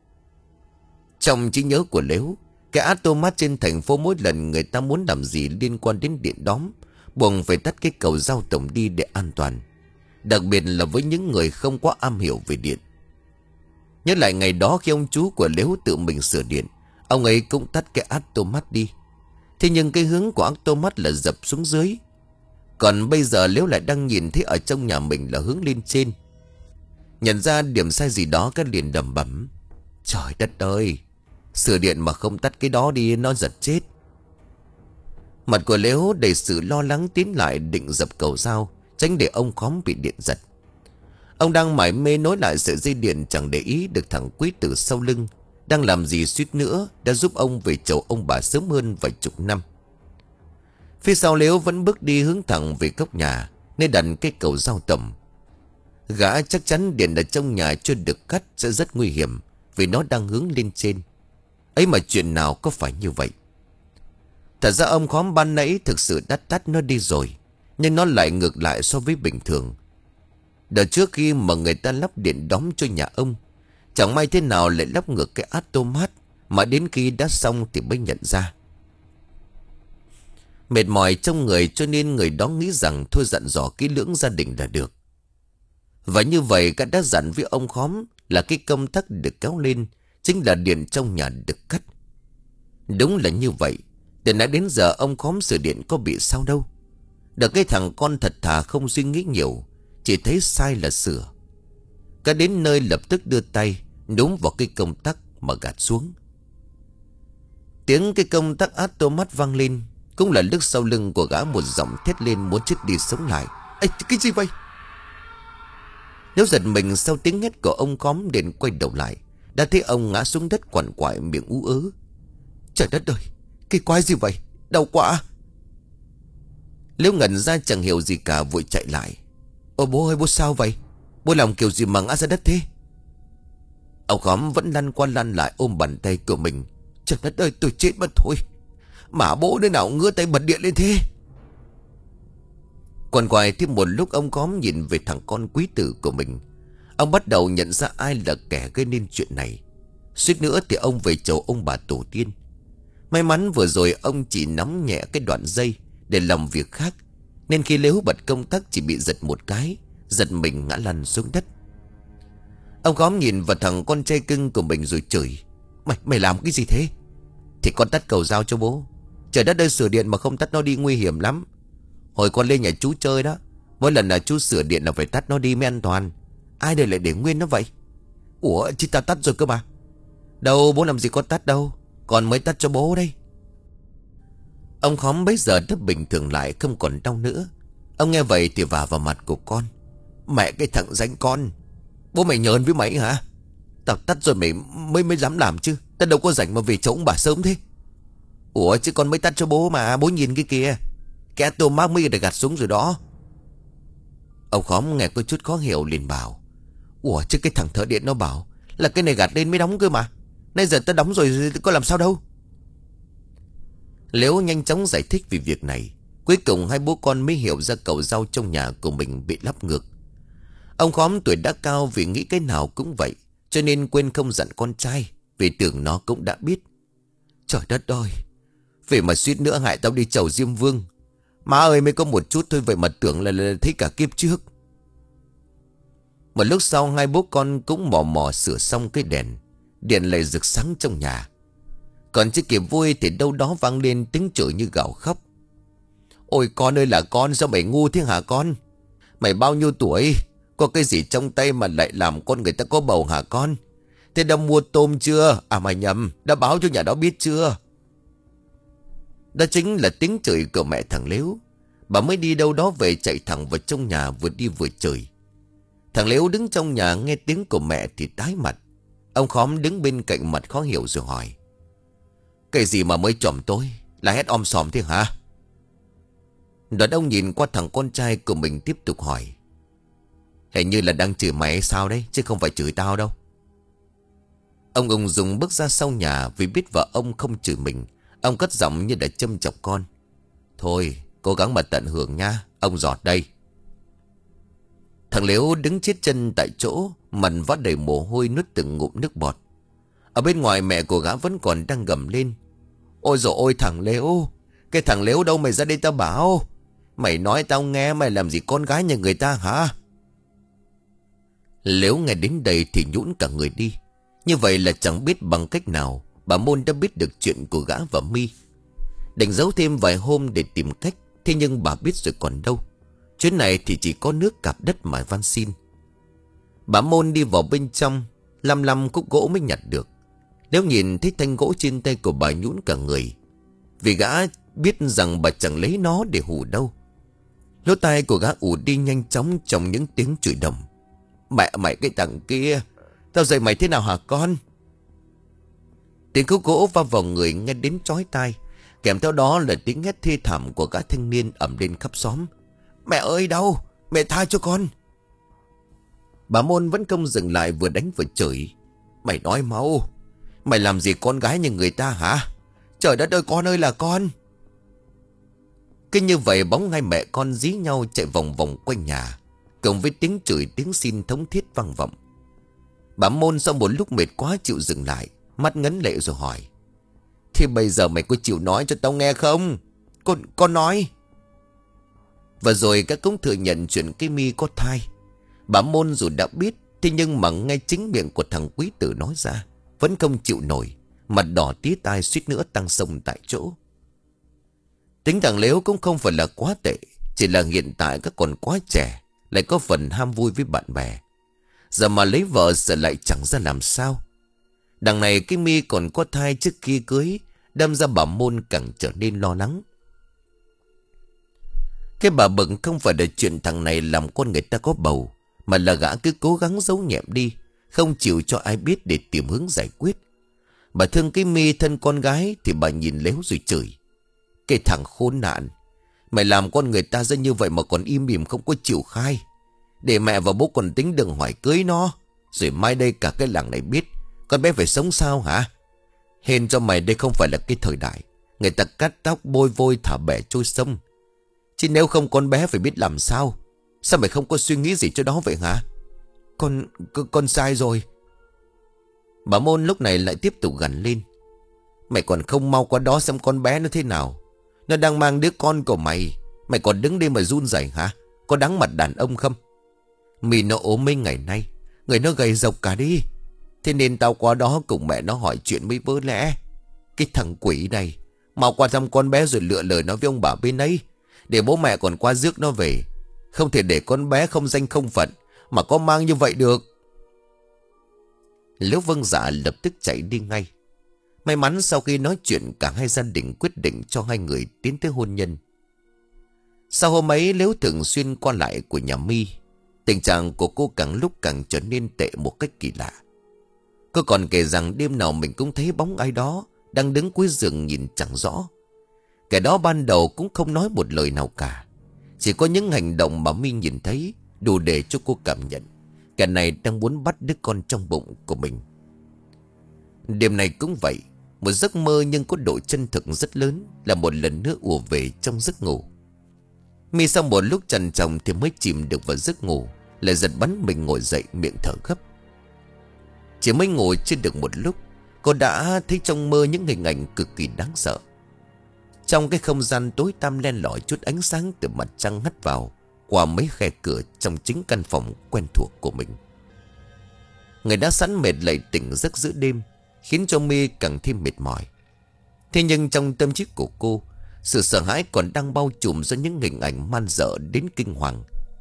Trong trí nhớ của Lếu, cái automat trên thành phố mỗi lần người ta muốn làm gì liên quan đến điện đóm, buộc phải tắt cái cầu dao tổng đi để an toàn. Đặc biệt là với những người không quá am hiểu về điện. Nhớ lại ngày đó khi ông chú của Lếu tự mình sửa điện, ông ấy cũng tắt cái automat đi. Thế nhưng cái hướng của automat là dập xuống dưới, còn bây giờ Lếu lại đang nhìn thấy ở trong nhà mình là hướng lên trên. Nhận ra điểm sai gì đó, cái liền đầm bẩm: trời đất ơi, sửa điện mà không tắt cái đó đi nó giật chết. Mặt của Lếu đầy sự lo lắng, tiến lại định dập cầu dao, tránh để ông khóm bị điện giật. Ông đang mải mê nối lại sợi dây điện, chẳng để ý được thằng Quý từ sau lưng đang làm gì suýt nữa đã giúp ông về chầu ông bà sớm hơn vài chục năm. Phía sau Lếu vẫn bước đi hướng thẳng về góc nhà nơi đặt cái cầu dao tầm. Gã chắc chắn điện ở trong nhà chưa được cắt sẽ rất nguy hiểm, vì nó đang hướng lên trên. Ấy mà chuyện nào có phải như vậy? Thật ra ông khóm ban nãy thực sự đã tắt nó đi rồi, nhưng nó lại ngược lại so với bình thường. Đợt trước khi mà người ta lắp điện đóm cho nhà ông, chẳng may thế nào lại lắp ngược cái automat, mà đến khi đã xong thì mới nhận ra. Mệt mỏi trong người cho nên người đó nghĩ rằng thôi dặn dò kỹ lưỡng gia đình là được. Và như vậy gã đã dặn với ông khóm là cái công tắc được kéo lên chính là điện trong nhà được cắt. Đúng là như vậy. Từ nãy đến giờ ông khóm sửa điện có bị sao đâu. Được cái thằng con thật thà không suy nghĩ nhiều, chỉ thấy sai là sửa. Cả đến nơi lập tức đưa tay đúng vào cái công tắc mà gạt xuống. Tiếng cái công tắc automat vang lên, Cũng là lúc sau lưng của gã một giọng thét lên muốn chết đi sống lại. Ê, cái gì vậy? Nếu giật mình sau tiếng hét của ông Khóm, đến quay đầu lại, đã thấy ông ngã xuống đất quằn quại miệng ú ớ. Trời đất ơi, cái quái gì vậy? Đau quá. Liễu ngẩn ra chẳng hiểu gì cả, vội chạy lại. Ôi bố ơi, bố sao vậy? Bố làm kiểu gì mà ngã ra đất thế? Ông Khóm vẫn lăn qua lăn lại ôm bàn tay của mình. Trời đất ơi, tôi chết mất thôi. Mà bố nơi nào ngứa tay bật điện lên thế? Quằn quại thêm một lúc, ông Khóm nhìn về thằng con quý tử của mình. Ông bắt đầu nhận ra ai là kẻ gây nên chuyện này. Suýt nữa thì ông về chầu ông bà tổ tiên. May mắn vừa rồi ông chỉ nắm nhẹ cái đoạn dây để làm việc khác, nên khi Liễu bật công tắc chỉ bị giật một cái, giật mình ngã lăn xuống đất. Ông Khóm nhìn vào thằng con trai cưng của mình rồi chửi. Mày mày làm cái gì thế? Thì con tắt cầu dao cho bố. Trời đất ơi, sửa điện mà không tắt nó đi nguy hiểm lắm. Hồi con lên nhà chú chơi đó, mỗi lần là chú sửa điện là phải tắt nó đi mới an toàn. Ai đời lại để nguyên nó vậy? Ủa chứ tao tắt rồi cơ mà. Đâu, bố làm gì có tắt đâu, con mới tắt cho bố đây. Ông Khóm bấy giờ đã bình thường lại, không còn đau nữa. Ông nghe vậy thì vả vào mặt của con. Mẹ cái thằng danh con, bố mày nhờn với mày hả? Tao tắt rồi mày mới mới dám làm chứ. Tao đâu có rảnh mà về chỗ ông bà sớm thế. Ủa chứ con mới tắt cho bố mà, bố nhìn cái kia, cái tô mác mới được gạt xuống rồi đó. Ông Khóm nghe có chút khó hiểu liền bảo. Ủa chứ cái thằng thợ điện nó bảo là cái này gạt lên mới đóng cơ mà. Nay giờ tao đóng rồi có làm sao đâu. Liễu nhanh chóng giải thích về việc này. Cuối cùng hai bố con mới hiểu ra cầu dao trong nhà của mình bị lắp ngược. Ông Khóm tuổi đã cao, vì nghĩ cái nào cũng vậy, cho nên quên không dặn con trai, vì tưởng nó cũng đã biết. Trời đất ơi, vì mà suýt nữa hại tao đi chầu Diêm Vương. Má ơi, mới có một chút thôi vậy mà tưởng là, là thấy cả kiếp trước. Một lúc sau hai bố con cũng mò mò sửa xong cái đèn. Điện lại rực sáng trong nhà. Còn chưa kịp vui thì đâu đó vang lên tiếng chửi như gào khóc. Ôi con ơi là con, sao mày ngu thế hả con? Mày bao nhiêu tuổi, có cái gì trong tay mà lại làm con người ta có bầu hả con? Thế đã mua tôm chưa? À mày nhầm, đã báo cho nhà đó biết chưa? Đó chính là tiếng chửi của mẹ thằng Liễu. Bà mới đi đâu đó về, chạy thẳng vào trong nhà, vừa đi vừa chửi. Thằng Liễu đứng trong nhà nghe tiếng của mẹ thì tái mặt. Ông Khóm đứng bên cạnh mặt khó hiểu rồi hỏi. Cái gì mà mới chòm tôi, là hét om sòm thế hả? Đoạn ông nhìn qua thằng con trai của mình tiếp tục hỏi. Hình như là đang chửi mày hay sao đấy, chứ không phải chửi tao đâu. Ông ung dung bước ra sau nhà, vì biết vợ ông không chửi mình. Ông cất giọng như đã châm chọc con. Thôi cố gắng mà tận hưởng nha, ông giọt đây. Thằng Liễu đứng chết chân tại chỗ, mặt vắt đầy mồ hôi, nuốt từng ngụm nước bọt. Ở bên ngoài mẹ của gã vẫn còn đang gầm lên. Ôi dồi ôi thằng Liễu, cái thằng Liễu đâu mày ra đây tao bảo. Mày nói tao nghe, mày làm gì con gái nhà người ta hả? Liễu nghe đến đây thì nhũn cả người đi. Như vậy là chẳng biết bằng cách nào bà Môn đã biết được chuyện của gã và My. Định giấu thêm vài hôm để tìm cách, thế nhưng bà biết rồi còn đâu. Chuyến này thì chỉ có nước cạp đất mà van xin. Bà Môn đi vào bên trong, lăm lăm khúc gỗ mới nhặt được. Nếu nhìn thấy thanh gỗ trên tay của bà nhũn cả người, vì gã biết rằng bà chẳng lấy nó để hù đâu. Lỗ tai của gã ù đi nhanh chóng trong những tiếng chửi đồng. Mẹ mày cái thằng kia, tao dạy mày thế nào hả con? Tiếng khúc gỗ va vào người nghe đến chói tai, kèm theo đó là tiếng hét thê thảm của gã thanh niên ầm lên khắp xóm. Mẹ ơi đau, mẹ tha cho con. Bà Môn vẫn không dừng lại, vừa đánh vừa chửi. Mày nói mau, mày làm gì con gái như người ta hả? Trời đất ơi con ơi là con. Cứ như vậy bóng hai mẹ con dí nhau chạy vòng vòng quanh nhà, cùng với tiếng chửi tiếng xin thống thiết vang vọng. Bà Môn sau một lúc mệt quá chịu dừng lại, mắt ngấn lệ rồi hỏi. Thì bây giờ mày có chịu nói cho tao nghe không? Con, con nói. Và rồi các cũng thừa nhận chuyện cái Mi có thai. Bà Môn dù đã biết, thế nhưng mà nghe chính miệng của thằng quý tử nói ra, vẫn không chịu nổi, mặt đỏ tía tai suýt nữa tăng sông tại chỗ. Tính thằng Liễu cũng không phải là quá tệ, chỉ là hiện tại các còn quá trẻ, lại có phần ham vui với bạn bè. Giờ mà lấy vợ sợ lại chẳng ra làm sao. Đằng này cái Mi còn có thai trước khi cưới, đâm ra bà Môn càng trở nên lo lắng. Cái bà bừng không phải là chuyện thằng này làm con người ta có bầu, mà là gã cứ cố gắng giấu nhẹm đi, không chịu cho ai biết để tìm hướng giải quyết. Bà thương cái Mi thân con gái thì bà nhìn léo rồi chửi: cái thằng khốn nạn, mày làm con người ta ra như vậy mà còn im ỉm không có chịu khai. Để mẹ và bố còn tính đừng hỏi cưới nó, rồi mai đây cả cái làng này biết con bé phải sống sao hả? Hên cho mày đây không phải là cái thời đại người ta cắt tóc bôi vôi thả bể trôi sông. Chứ nếu không con bé phải biết làm sao. Sao mày không có suy nghĩ gì cho đó vậy hả? Con, con, con sai rồi. Bà Môn lúc này lại tiếp tục gằn lên: mày còn không mau qua đó xem con bé nó thế nào. Nó đang mang đứa con của mày, mày còn đứng đây mà run rẩy hả? Có đáng mặt đàn ông không? Mi nó ốm mấy ngày nay, người nó gầy rộc cả đi. Thế nên tao qua đó cùng mẹ nó hỏi chuyện mới vỡ lẽ. Cái thằng quỷ này, mau qua thăm con bé rồi lựa lời nói với ông bà bên ấy, để bố mẹ còn qua rước nó về. Không thể để con bé không danh không phận mà có mang như vậy được. Liễu vâng dạ lập tức chạy đi ngay. May mắn sau khi nói chuyện, cả hai gia đình quyết định cho hai người tiến tới hôn nhân. Sau hôm ấy, Liễu thường xuyên qua lại của nhà Mi. Tình trạng của cô càng lúc càng trở nên tệ một cách kỳ lạ. Cô còn kể rằng đêm nào mình cũng thấy bóng ai đó đang đứng cuối giường nhìn chẳng rõ. Kẻ đó ban đầu cũng không nói một lời nào cả. Chỉ có những hành động mà Mi nhìn thấy đủ để cho cô cảm nhận kẻ này đang muốn bắt đứa con trong bụng của mình. Đêm này cũng vậy. Một giấc mơ nhưng có độ chân thực rất lớn là một lần nữa ùa về trong giấc ngủ. Mi sau một lúc trằn trọc thì mới chìm được vào giấc ngủ, lại giật bắn mình ngồi dậy miệng thở gấp. Chỉ mới ngồi chưa được một lúc, cô đã thấy trong mơ những hình ảnh cực kỳ đáng sợ. Trong cái không gian tối tăm len lỏi chút ánh sáng từ mặt trăng hắt vào qua mấy khe cửa trong chính căn phòng quen thuộc của mình. Người đã sẵn mệt lại tỉnh giấc giữa đêm, khiến cho Mi càng thêm mệt mỏi. Thế nhưng trong tâm trí của cô, sự sợ hãi còn đang bao trùm do những hình ảnh man dợ đến kinh hoàng.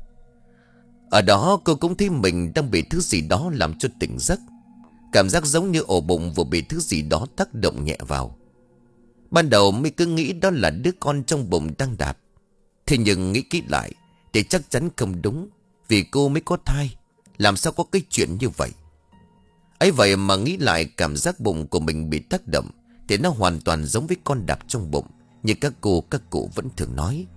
Ở đó cô cũng thấy mình đang bị thứ gì đó làm cho tỉnh giấc. Cảm giác giống như ổ bụng vừa bị thứ gì đó tác động nhẹ vào. Ban đầu Mi cứ nghĩ đó là đứa con trong bụng đang đạp. Thế nhưng nghĩ kỹ lại thì chắc chắn không đúng, vì cô mới có thai, làm sao có cái chuyện như vậy. Ấy vậy mà nghĩ lại cảm giác bụng của mình bị tác động thì nó hoàn toàn giống với con đạp trong bụng, như các cô các cụ vẫn thường nói.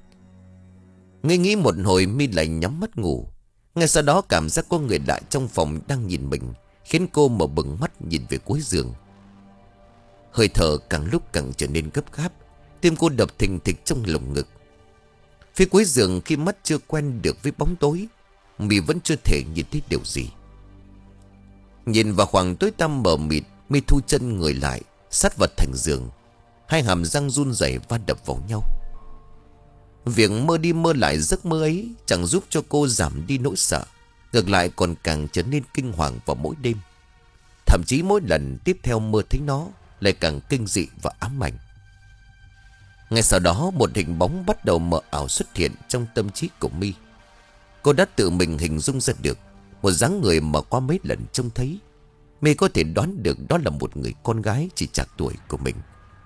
Nghĩ nghĩ một hồi, Mi lại nhắm mắt ngủ. Ngay sau đó cảm giác có người lạ trong phòng đang nhìn mình khiến cô mở bừng mắt nhìn về cuối giường. Hơi thở càng lúc càng trở nên gấp gáp, tim cô đập thình thịch trong lồng ngực. Phía cuối giường, khi mắt chưa quen được với bóng tối, Mi vẫn chưa thể nhìn thấy điều gì. Nhìn vào khoảng tối tăm mờ mịt, Mi thu chân người lại, sát vào thành giường. Hai hàm răng run rẩy va đập vào nhau. Việc mơ đi mơ lại giấc mơ ấy chẳng giúp cho cô giảm đi nỗi sợ, ngược lại còn càng trở nên kinh hoàng vào mỗi đêm. Thậm chí mỗi lần tiếp theo mơ thấy nó lại càng kinh dị và ám ảnh. Ngay sau đó, một hình bóng bắt đầu mờ ảo xuất hiện trong tâm trí của Mi. Cô đã tự mình hình dung ra được một dáng người mà qua mấy lần trông thấy, Mi có thể đoán được đó là một người con gái chỉ chạc tuổi của mình.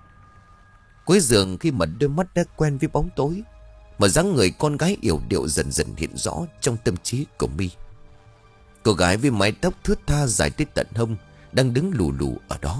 Cuối giường, khi mà đôi mắt đã quen với bóng tối, một dáng người con gái yểu điệu dần dần hiện rõ trong tâm trí của Mi. Cô gái với mái tóc thướt tha dài tới tận hông đang đứng lù lù ở đó.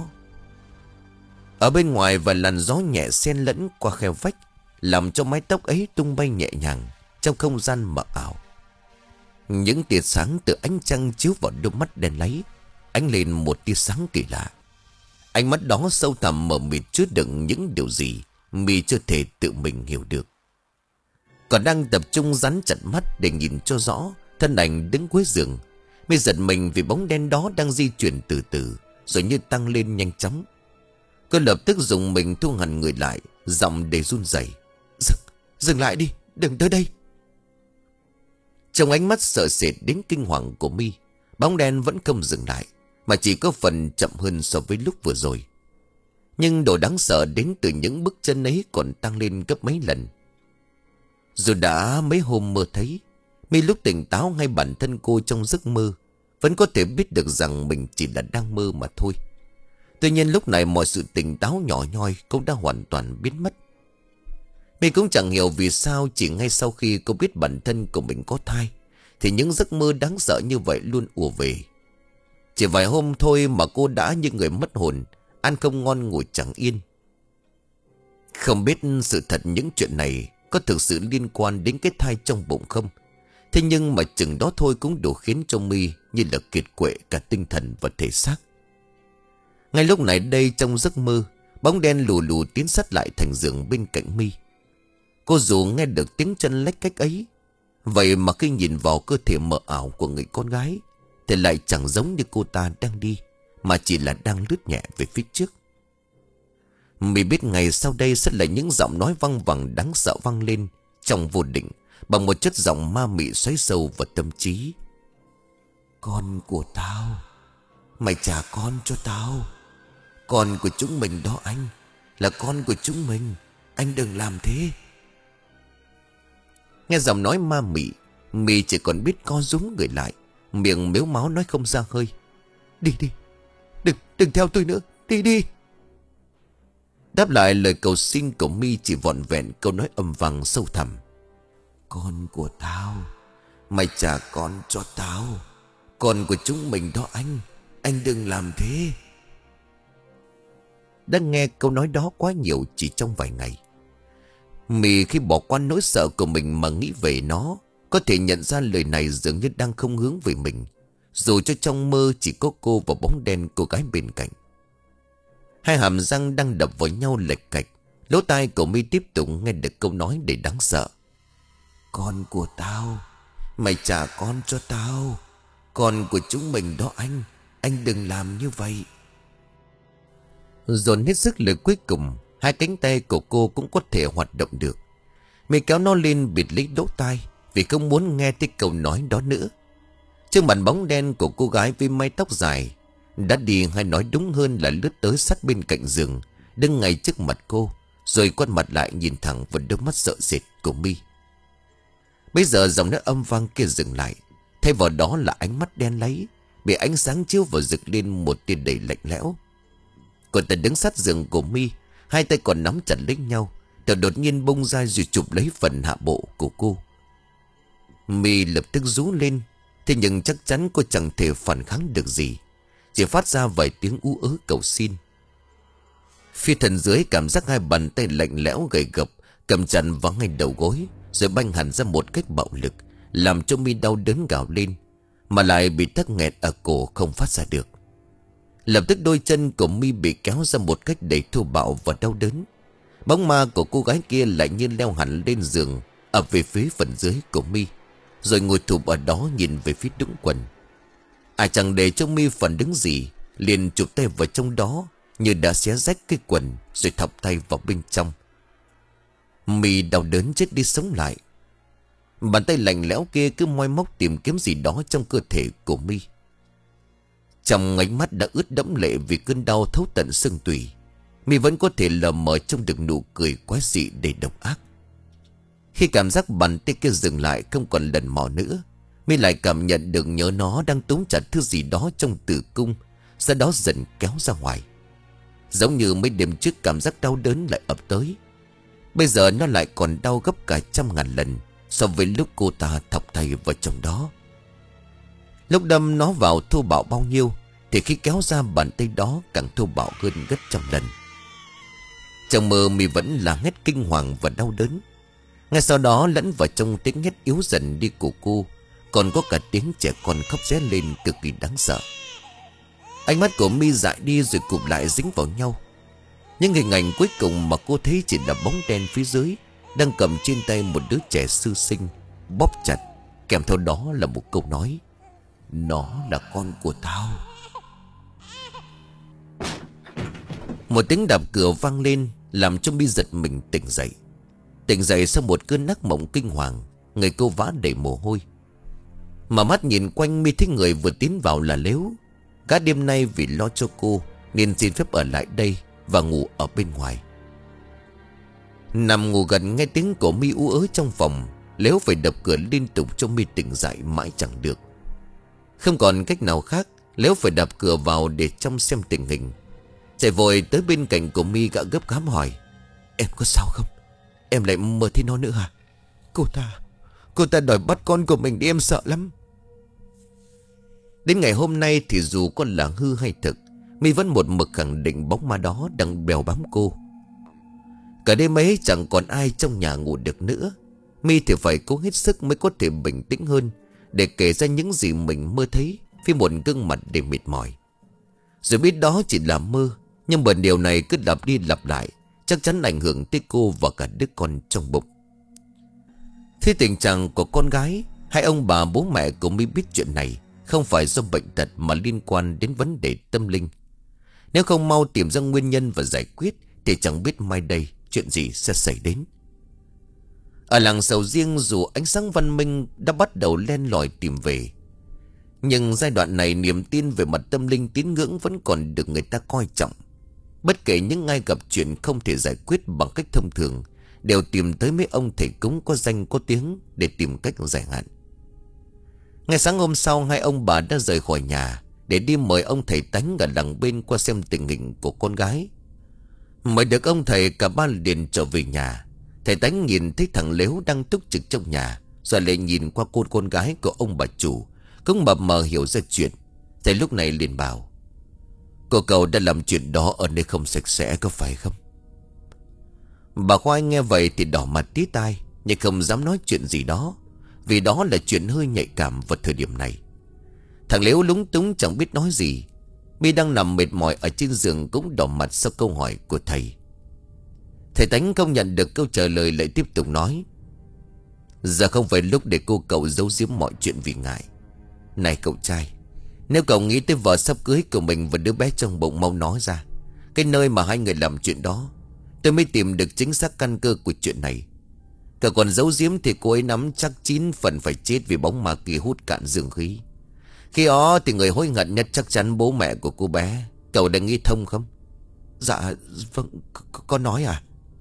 Ở bên ngoài, và làn gió nhẹ xen lẫn qua khe vách làm cho mái tóc ấy tung bay nhẹ nhàng trong không gian mờ ảo. Những tia sáng từ ánh trăng chiếu vào đôi mắt đen láy, ánh lên một tia sáng kỳ lạ. Ánh mắt đó sâu thẳm mờ mịt chứa đựng những điều gì Mi chưa thể tự mình hiểu được. Còn đang tập trung rắn chặt mắt để nhìn cho rõ thân ảnh đứng cuối giường, Mi giật mình vì bóng đen đó đang di chuyển từ từ rồi như tăng lên nhanh chóng. Cô lập tức dùng mình thu hẳn người lại, giọng để run rẩy: Dừng, dừng lại đi, đừng tới đây. Trong ánh mắt sợ sệt đến kinh hoàng của Mi, bóng đen vẫn không dừng lại, mà chỉ có phần chậm hơn so với lúc vừa rồi. Nhưng độ đáng sợ đến từ những bước chân ấy còn tăng lên gấp mấy lần. Dù đã mấy hôm mơ thấy, Mi lúc tỉnh táo ngay bản thân cô trong giấc mơ vẫn có thể biết được rằng mình chỉ là đang mơ mà thôi. Tuy nhiên lúc này mọi sự tỉnh táo nhỏ nhoi cũng đã hoàn toàn biến mất. My cũng chẳng hiểu vì sao chỉ ngay sau khi cô biết bản thân của mình có thai thì những giấc mơ đáng sợ như vậy luôn ùa về. Chỉ vài hôm thôi mà cô đã như người mất hồn, ăn không ngon ngủ chẳng yên. Không biết sự thật những chuyện này có thực sự liên quan đến cái thai trong bụng không. Thế nhưng mà chừng đó thôi cũng đủ khiến cho My như là kiệt quệ cả tinh thần và thể xác. Ngay lúc này đây trong giấc mơ, bóng đen lù lù tiến sát lại thành giường bên cạnh My. Cô dù nghe được tiếng chân lách cách ấy, vậy mà khi nhìn vào cơ thể mờ ảo của người con gái thì lại chẳng giống như cô ta đang đi, mà chỉ là đang lướt nhẹ về phía trước. My biết ngày sau đây sẽ là những giọng nói văng vẳng đáng sợ vang lên trong vô định, bằng một chất giọng ma mị xoáy sâu vào tâm trí. Con của tao, mày trả con cho tao. Con của chúng mình đó anh, là con của chúng mình, anh đừng làm thế. Nghe giọng nói ma mị, My chỉ còn biết co rúm người lại, miệng mếu máu nói không ra hơi. Đi đi, đừng, đừng theo tôi nữa, đi đi. Đáp lại lời cầu xin của My chỉ vỏn vẹn câu nói âm vang sâu thẳm. Con của tao, mày trả con cho tao. Con của chúng mình đó anh, anh đừng làm thế. Đã nghe câu nói đó quá nhiều chỉ trong vài ngày. My khi bỏ qua nỗi sợ của mình mà nghĩ về nó, có thể nhận ra lời này dường như đang không hướng về mình, dù cho trong mơ chỉ có cô và bóng đen cô gái bên cạnh. Hai hàm răng đang đập vào nhau lệch cạch, lỗ tai của My tiếp tục nghe được câu nói đầy đáng sợ. Con của tao, mày trả con cho tao. Con của chúng mình đó anh, anh đừng làm như vậy. Dồn hết sức lời cuối cùng, hai cánh tay của cô cũng có thể hoạt động được. My kéo nó lên bịt lấy lỗ tai vì không muốn nghe thấy câu nói đó nữa. Trước mặt bóng đen của cô gái với mái tóc dài đã đi, hay nói đúng hơn là lướt tới sát bên cạnh giường, đứng ngay trước mặt cô, rồi quay mặt lại nhìn thẳng vào đôi mắt sợ sệt của My. Bây giờ giọng nói âm vang kia dừng lại, thay vào đó là ánh mắt đen láy bị ánh sáng chiếu vào rực lên một tia đầy lạnh lẽo. Cô ta đứng sát giường của My, hai tay còn nắm chặt lấy nhau, rồi đột nhiên bung ra rồi chụp lấy phần hạ bộ của cô. My lập tức rú lên, thế nhưng chắc chắn cô chẳng thể phản kháng được gì, chỉ phát ra vài tiếng ú ớ cầu xin. Phía thân dưới cảm giác hai bàn tay lạnh lẽo gầy gập cầm chặt vào ngay đầu gối, rồi banh hẳn ra một cách bạo lực, làm cho My đau đớn gào lên, mà lại bị tắc nghẹt ở cổ không phát ra được. Lập tức đôi chân của My bị kéo ra một cách đầy thô bạo và đau đớn. Bóng ma của cô gái kia lại như leo hẳn lên giường, ập về phía phần dưới của My, rồi ngồi thụp ở đó nhìn về phía đũng quần. Ai chẳng để cho My phản ứng gì, liền chụp tay vào trong đó như đã xé rách cái quần, rồi thọc tay vào bên trong. My đau đớn chết đi sống lại. Bàn tay lạnh lẽo kia cứ moi móc tìm kiếm gì đó trong cơ thể của My. Trong ánh mắt đã ướt đẫm lệ vì cơn đau thấu tận xương tủy, My vẫn có thể lờ mờ trông được nụ cười quái dị đầy độc ác. Khi cảm giác bàn tay kia dừng lại không còn lần mò nữa, My lại cảm nhận được nhớ nó đang túm chặt thứ gì đó trong tử cung, sau đó dần kéo ra ngoài. Giống như mấy đêm trước cảm giác đau đớn lại ập tới, bây giờ nó lại còn đau gấp cả trăm ngàn lần so với lúc cô ta thọc tay vào trong đó. Lúc đâm nó vào thô bạo bao nhiêu, thì khi kéo ra bàn tay đó càng thô bạo hơn gấp trăm lần. Trong mơ My vẫn là hét kinh hoàng và đau đớn. Ngay sau đó lẫn vào trong tiếng hét yếu dần đi của cô, còn có cả tiếng trẻ con khóc ré lên cực kỳ đáng sợ. Ánh mắt của My dại đi rồi cụp lại dính vào nhau. Nhưng hình ảnh cuối cùng mà cô thấy chỉ là bóng đen phía dưới, đang cầm trên tay một đứa trẻ sư sinh, bóp chặt, kèm theo đó là một câu nói: Nó là con của tao. Một tiếng đạp cửa vang lên, làm cho My giật mình tỉnh dậy. Tỉnh dậy sau một cơn ác mộng kinh hoàng, người cô vã đầy mồ hôi. Mà mắt nhìn quanh, My thấy người vừa tiến vào là Lếu. Gã đêm nay vì lo cho cô nên xin phép ở lại đây và ngủ ở bên ngoài. Nằm ngủ gần nghe tiếng của My ú ớ trong phòng, Lếu phải đập cửa liên tục cho My tỉnh dậy mãi chẳng được. Không còn cách nào khác, Lếu phải đập cửa vào để trông xem tình hình. Chạy vội tới bên cạnh của My, gã gấp gáp hỏi: Em có sao không? Em lại mơ thấy nó nữa à? Cô ta Cô ta đòi bắt con của mình đi, em sợ lắm. Đến ngày hôm nay thì dù có là hư hay thực, My vẫn một mực khẳng định bóng ma đó đang bèo bám cô. Cả đêm ấy chẳng còn ai trong nhà ngủ được nữa. My thì phải cố hết sức mới có thể bình tĩnh hơn, để kể ra những gì mình mơ thấy với một gương mặt để mệt mỏi. Rồi biết đó chỉ là mơ, nhưng bởi điều này cứ lặp đi lặp lại, chắc chắn ảnh hưởng tới cô và cả đứa con trong bụng. Thế tình trạng của con gái, hai ông bà bố mẹ của My biết chuyện này không phải do bệnh tật mà liên quan đến vấn đề tâm linh. Nếu không mau tìm ra nguyên nhân và giải quyết thì chẳng biết mai đây chuyện gì sẽ xảy đến. Ở làng Sầu Riêng, dù ánh sáng văn minh đã bắt đầu len lỏi tìm về, nhưng giai đoạn này niềm tin về mặt tâm linh tín ngưỡng vẫn còn được người ta coi trọng. Bất kể những ai gặp chuyện không thể giải quyết bằng cách thông thường đều tìm tới mấy ông thầy cúng có danh có tiếng để tìm cách giải hạn. Ngày sáng hôm sau, hai ông bà đã rời khỏi nhà để đi mời ông thầy Tánh ở làng bên qua xem tình hình của con gái. Mời được ông thầy, cả ba liền trở về nhà. Thầy Tánh nhìn thấy thằng Lếu đang túc trực trong nhà, rồi lại nhìn qua cô con gái của ông bà chủ, cũng mập mờ hiểu ra chuyện. Thầy lúc này liền bảo: cô cậu đã làm chuyện đó ở nơi không sạch sẽ có phải không? Bà Khoai nghe vậy thì đỏ mặt tía tai, nhưng không dám nói chuyện gì đó, vì đó là chuyện hơi nhạy cảm vào thời điểm này. Thằng Lếu lúng túng chẳng biết nói gì. My đang nằm mệt mỏi ở trên giường cũng đỏ mặt sau câu hỏi của thầy. Thầy Tánh không nhận được câu trả lời, lại tiếp tục nói: giờ không phải lúc để cô cậu giấu giếm mọi chuyện vì ngại. Này cậu trai, nếu cậu nghĩ tới vợ sắp cưới của mình và đứa bé trong bụng, mau nói ra cái nơi mà hai người làm chuyện đó, tôi mới tìm được chính xác căn cơ của chuyện này. Cậu còn giấu giếm thì cô ấy nắm chắc chín phần phải chết vì bóng ma kia hút cạn dương khí. Khi đó thì người hối hận nhất chắc chắn bố mẹ của cô bé. Cậu đã nghĩ thông không? Dạ vâng, có nói à?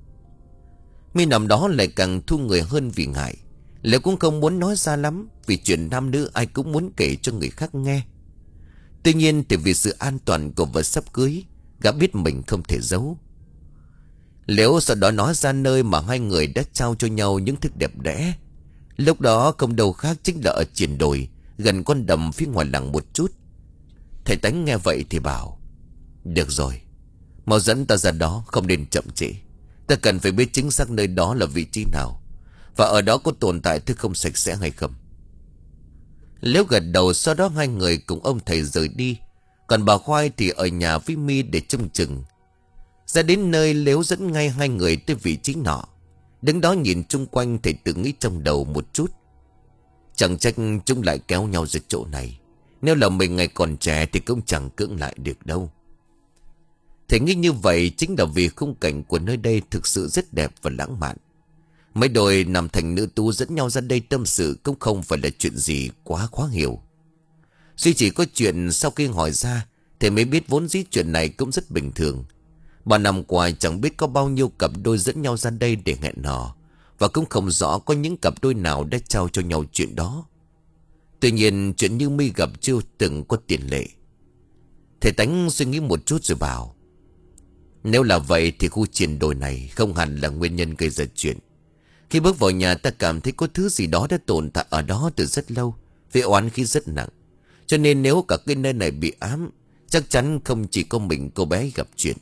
My nằm đó lại càng thu người hơn vì ngại. Liệu cũng không muốn nói ra lắm, vì chuyện nam nữ ai cũng muốn kể cho người khác nghe. Tuy nhiên thì vì sự an toàn của vợ sắp cưới, gã biết mình không thể giấu. Nếu sau đó nói ra nơi mà hai người đã trao cho nhau những thứ đẹp đẽ, lúc đó không đâu khác chính là ở triển đồi gần con đầm phía ngoài làng một chút. Thầy Tánh nghe vậy thì bảo: được rồi, mau dẫn ta ra đó, không nên chậm trễ. Ta cần phải biết chính xác nơi đó là vị trí nào, và ở đó có tồn tại thứ không sạch sẽ hay không. Nếu gật đầu, sau đó hai người cùng ông thầy rời đi, còn bà Khoai thì ở nhà với My để trông chừng. Ra đến nơi, Lếu dẫn ngay hai người tới vị trí nọ. Đứng đó nhìn chung quanh, thầy tự nghĩ trong đầu một chút: chẳng trách chúng lại kéo nhau ra chỗ này. Nếu là mình ngày còn trẻ thì cũng chẳng cưỡng lại được đâu. Thầy nghĩ như vậy chính là vì khung cảnh của nơi đây thực sự rất đẹp và lãng mạn. Mấy đôi nam thành nữ tú dẫn nhau ra đây tâm sự cũng không phải là chuyện gì quá khó hiểu. Duy chỉ có chuyện sau khi hỏi ra thì mới biết vốn dĩ chuyện này cũng rất bình thường. Ba năm qua chẳng biết có bao nhiêu cặp đôi dẫn nhau ra đây để hẹn hò, và cũng không rõ có những cặp đôi nào đã trao cho nhau chuyện đó. Tuy nhiên chuyện như My gặp chưa từng có tiền lệ. Thầy Tánh suy nghĩ một chút rồi bảo: nếu là vậy thì khu triển đồi này không hẳn là nguyên nhân gây ra chuyện. Khi bước vào nhà, ta cảm thấy có thứ gì đó đã tồn tại ở đó từ rất lâu, vì oán khí rất nặng. Cho nên nếu cả cái nơi này bị ám, chắc chắn không chỉ có mình cô bé gặp chuyện.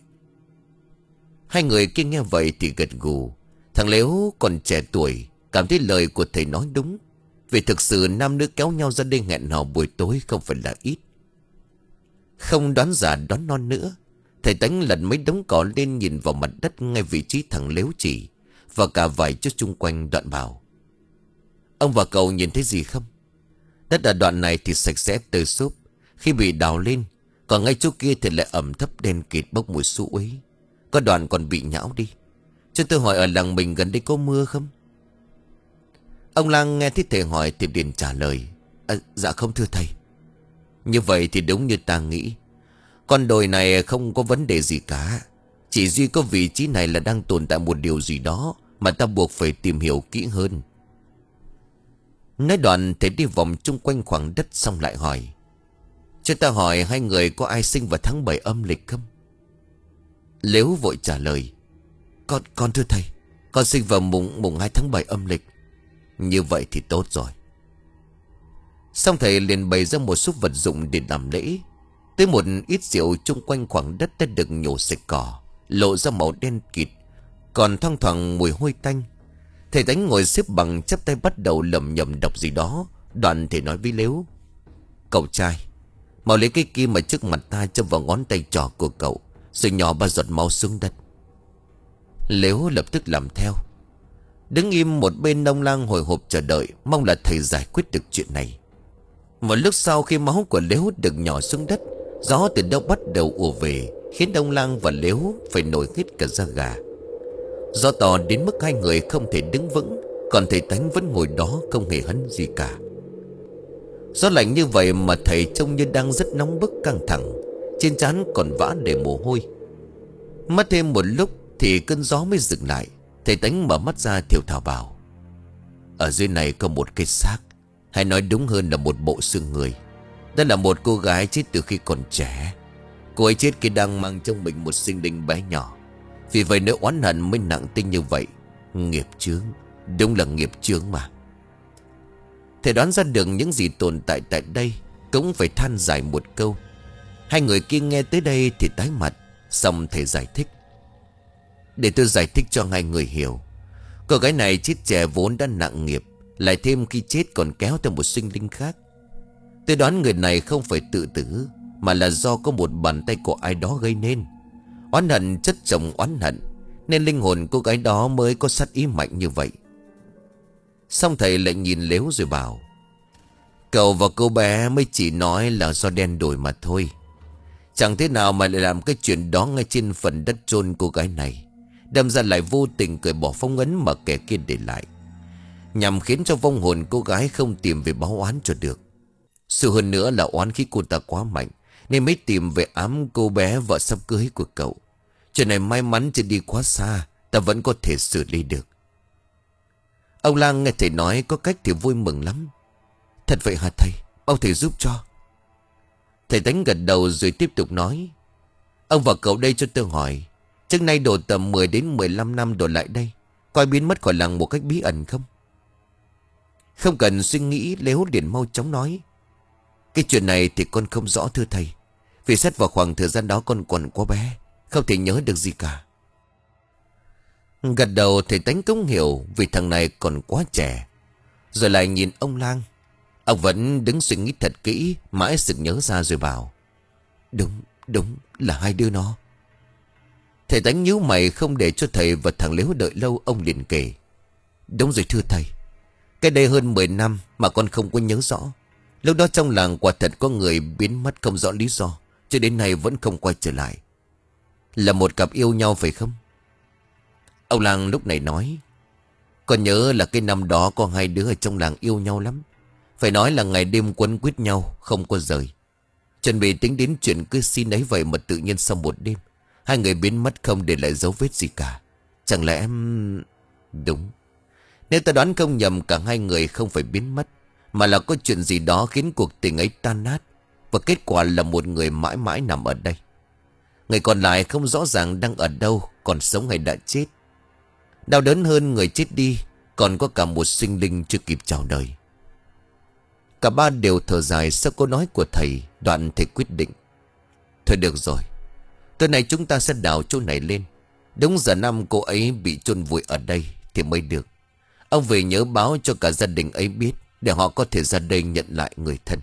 Hai người kia nghe vậy thì gật gù. Thằng Lếu còn trẻ tuổi, cảm thấy lời của thầy nói đúng, vì thực sự nam nữ kéo nhau ra đây hẹn hò buổi tối không phải là ít. Không đoán giả đoán non nữa, thầy Tánh lật mấy đống cỏ lên, nhìn vào mặt đất ngay vị trí thằng Lếu chỉ, và cả vài chỗ chung quanh, đoạn bảo: ông và cậu nhìn thấy gì không? Đất ở đoạn này thì sạch sẽ tơi xốp khi bị đào lên, còn ngay chỗ kia thì lại ẩm thấp đen kịt bốc mùi xú uế. Có đoạn còn bị nhão đi. Cho tôi hỏi ở làng mình gần đây có mưa không? Ông Lang nghe thấy thầy hỏi thì liền trả lời: à, dạ không thưa thầy. Như vậy thì đúng như ta nghĩ, con đồi này không có vấn đề gì cả. Chỉ duy có vị trí này là đang tồn tại một điều gì đó mà ta buộc phải tìm hiểu kỹ hơn. Nói đoạn thầy đi vòng chung quanh khoảng đất xong lại hỏi: cho ta hỏi hai người có ai sinh vào tháng bảy âm lịch không? Lếu vội trả lời: Con, con thưa thầy, Con sinh vào mùng mùng hai tháng bảy âm lịch. Như vậy thì tốt rồi. Xong thầy liền bày ra một số vật dụng để làm lễ. Tới một ít rượu chung quanh khoảng đất đã được nhổ sạch cỏ, lộ ra màu đen kịt, còn thoang thoảng mùi hôi tanh. Thầy Tánh ngồi xếp bằng chắp tay bắt đầu lẩm nhẩm đọc gì đó. Đoạn thầy nói với Lếu: Cậu trai, mau lấy cái kim ở trước mặt ta châm vào ngón tay trỏ của cậu, rồi nhỏ ba giọt máu xuống đất. Lếu lập tức làm theo. Đứng im một bên, ông Lang hồi hộp chờ đợi, mong là thầy giải quyết được chuyện này. Một lúc sau, khi máu của Lếu được nhỏ xuống đất, gió từ đâu bắt đầu ùa về, khiến ông Lang và Lếu phải nổi hết cả da gà. Gió to đến mức hai người không thể đứng vững, còn thầy Tánh vẫn ngồi đó không hề hấn gì cả. Gió lạnh như vậy mà thầy trông như đang rất nóng bức căng thẳng, trên trán còn vã để mồ hôi. Mất thêm một lúc thì cơn gió mới dừng lại. Thầy Tánh mở mắt ra thều thào bảo: Ở dưới này có một cái xác, hay nói đúng hơn là một bộ xương người. Đó là một cô gái chết từ khi còn trẻ. Cô ấy chết khi đang mang trong mình một sinh linh bé nhỏ. Vì vậy nỗi oán hận mới nặng tinh như vậy. Nghiệp chướng, đúng là nghiệp chướng mà. Thầy đoán ra được những gì tồn tại tại đây, cũng phải than dài một câu. Hai người kia nghe tới đây thì tái mặt. Xong thầy giải thích: Để tôi giải thích cho hai người hiểu. Cô gái này chết trẻ vốn đã nặng nghiệp, lại thêm khi chết còn kéo theo một sinh linh khác. Tôi đoán người này không phải tự tử, mà là do có một bàn tay của ai đó gây nên. Oán hận chất chồng oán hận, nên linh hồn cô gái đó mới có sát ý mạnh như vậy. Xong thầy lại nhìn Lếu rồi bảo: Cậu và cô bé mới chỉ nói là do đen đổi mà thôi. Chẳng thế nào mà lại làm cái chuyện đó ngay trên phần đất chôn cô gái này. Đâm ra lại vô tình cởi bỏ phong ấn mà kẻ kia để lại, nhằm khiến cho vong hồn cô gái không tìm về báo oán cho được. Sự hơn nữa là oán khí cô ta quá mạnh, nên mới tìm về ám cô bé vợ sắp cưới của cậu. Chuyện này may mắn chưa đi quá xa, ta vẫn có thể xử lý được. Ông Lang nghe thầy nói có cách thì vui mừng lắm. Thật vậy hả thầy? Ông thầy giúp cho. Thầy Tánh gật đầu rồi tiếp tục nói: Ông và cậu đây cho tôi hỏi, trước nay độ tầm mười đến mười lăm năm đổ lại đây, coi biến mất khỏi làng một cách bí ẩn không? Không cần suy nghĩ, Lếu liền mau chóng nói: Cái chuyện này thì con không rõ thưa thầy. Vì xét vào khoảng thời gian đó con còn quá bé, không thể nhớ được gì cả. Gật đầu thầy Tánh cũng hiểu, vì thằng này còn quá trẻ. Rồi lại nhìn ông Lang. Ông vẫn đứng suy nghĩ thật kỹ, mãi sực nhớ ra rồi bảo: Đúng, đúng là hai đứa nó. Thầy Tánh nhíu mày không để cho thầy và thằng Lếu đợi lâu. Ông liền kể: Đúng rồi thưa thầy, cái đây hơn mười năm mà con không có nhớ rõ. Lúc đó trong làng quả thật có người biến mất không rõ lý do, cho đến nay vẫn không quay trở lại. Là một cặp yêu nhau phải không? Ông Lang lúc này nói: Con nhớ là cái năm đó có hai đứa ở trong làng yêu nhau lắm. Phải nói là ngày đêm quấn quýt nhau, không có rời. Chuẩn bị tính đến chuyện cứ xin ấy vậy mà tự nhiên sau một đêm, hai người biến mất không để lại dấu vết gì cả. Chẳng lẽ em... Đúng. Nếu ta đoán không nhầm, cả hai người không phải biến mất, mà là có chuyện gì đó khiến cuộc tình ấy tan nát. Và kết quả là một người mãi mãi nằm ở đây. Người còn lại không rõ ràng đang ở đâu, còn sống hay đã chết. Đau đớn hơn người chết đi, còn có cả một sinh linh chưa kịp chào đời. Cả ba đều thở dài sau câu nói của thầy. Đoạn thầy quyết định: Thôi được rồi, tối nay chúng ta sẽ đào chỗ này lên. Đúng giờ năm cô ấy bị chôn vùi ở đây thì mới được. Ông về nhớ báo cho cả gia đình ấy biết, để họ có thể ra đây nhận lại người thân.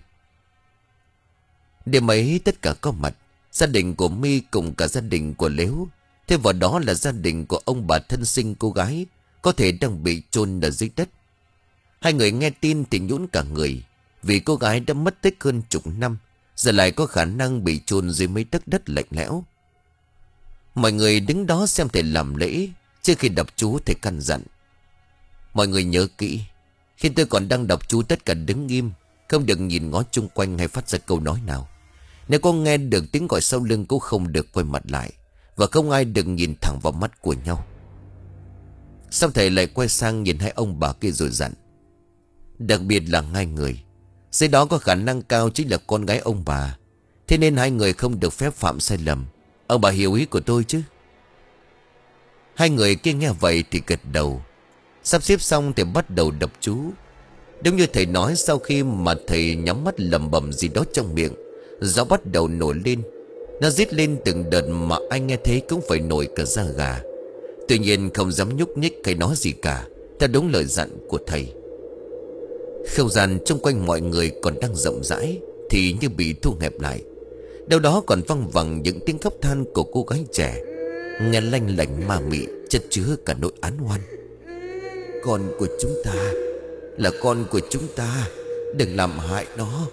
Đêm ấy tất cả có mặt. Gia đình của My cùng cả gia đình của Lếu, thêm vào đó là gia đình của ông bà thân sinh cô gái, có thể đang bị chôn ở dưới đất. Hai người nghe tin thì nhũn cả người, vì cô gái đã mất tích hơn chục năm, giờ lại có khả năng bị chôn dưới mấy tấc đất lạnh lẽo. Mọi người đứng đó xem thầy làm lễ. Trước khi đọc chú, thầy căn dặn: Mọi người nhớ kỹ, khi tôi còn đang đọc chú tất cả đứng im, không được nhìn ngó chung quanh hay phát ra câu nói nào. Nếu có nghe được tiếng gọi sau lưng cũng không được quay mặt lại, và không ai được nhìn thẳng vào mắt của nhau. Xong thầy lại quay sang nhìn hai ông bà kia rồi dặn: Đặc biệt là hai người dưới đó có khả năng cao chính là con gái ông bà, thế nên hai người không được phép phạm sai lầm. Ông bà hiểu ý của tôi chứ? Hai người kia nghe vậy thì gật đầu. Sắp xếp xong thì bắt đầu đọc chú. Đúng như thầy nói, sau khi mà thầy nhắm mắt lẩm bẩm gì đó trong miệng, gió bắt đầu nổi lên. Nó rít lên từng đợt mà ai nghe thấy cũng phải nổi cả da gà. Tuy nhiên không dám nhúc nhích hay nói gì cả, theo đúng lời dặn của thầy. Không gian xung quanh mọi người còn đang rộng rãi thì như bị thu hẹp lại. Đâu đó còn văng vẳng những tiếng khóc than của cô gái trẻ, nghe lanh lảnh ma mị, chất chứa cả nỗi án oan. Con của chúng ta, là con của chúng ta, đừng làm hại nó.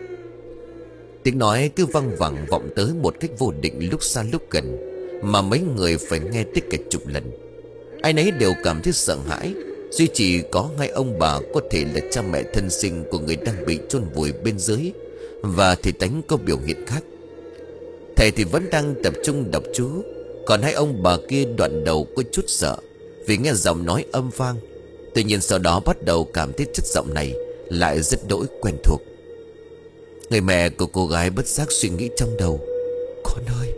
Tiếng nói cứ văng vẳng vọng tới một cách vô định, lúc xa lúc gần, mà mấy người phải nghe tới cả chục lần. Ai nấy đều cảm thấy sợ hãi. Duy chỉ có hai ông bà có thể là cha mẹ thân sinh của người đang bị chôn vùi bên dưới, và thầy Tánh có biểu hiện khác. Thầy thì vẫn đang tập trung đọc chú, còn hai ông bà kia đoạn đầu có chút sợ vì nghe giọng nói âm vang. Tuy nhiên sau đó bắt đầu cảm thấy chất giọng này lại rất đỗi quen thuộc. Người mẹ của cô gái bất giác suy nghĩ trong đầu: con ơi.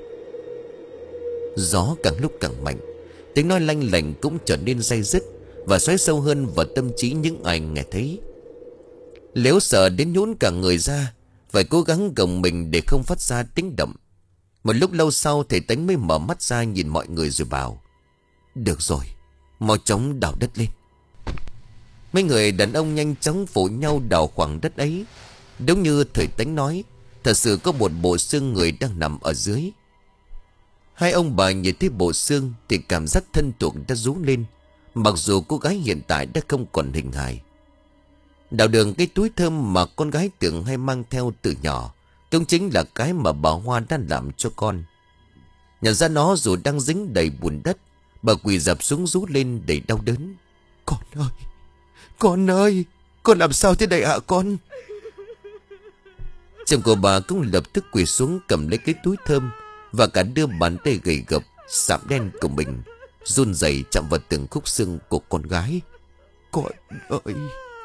Gió càng lúc càng mạnh, tiếng nói lanh lảnh cũng trở nên day dứt và xoáy sâu hơn vào tâm trí những ai nghe thấy. Nếu sợ đến nhũn cả người ra, phải cố gắng gồng mình để không phát ra tiếng động. Một lúc lâu sau, thầy Tánh mới mở mắt ra nhìn mọi người rồi bảo: được rồi, mau chóng đào đất lên. Mấy người đàn ông nhanh chóng phụ nhau đào khoảng đất ấy. Đúng như thầy Tánh nói, thật sự có một bộ xương người đang nằm ở dưới. Hai ông bà nhìn thấy bộ xương thì cảm giác thân thuộc đã rú lên, mặc dù cô gái hiện tại đã không còn hình hài. Đào đường cái túi thơm mà con gái tưởng hay mang theo từ nhỏ cũng chính là cái mà bà Hoa đã làm cho con. Nhận ra nó dù đang dính đầy bùn đất, bà quỳ dập xuống rú lên đầy đau đớn: con ơi, con ơi, con làm sao thế này hả con? Chồng của bà cũng lập tức quỳ xuống cầm lấy cái túi thơm và cả đưa bàn tay gầy gộc sạm đen của mình run rẩy chạm vào từng khúc xương của con gái. Con ơi.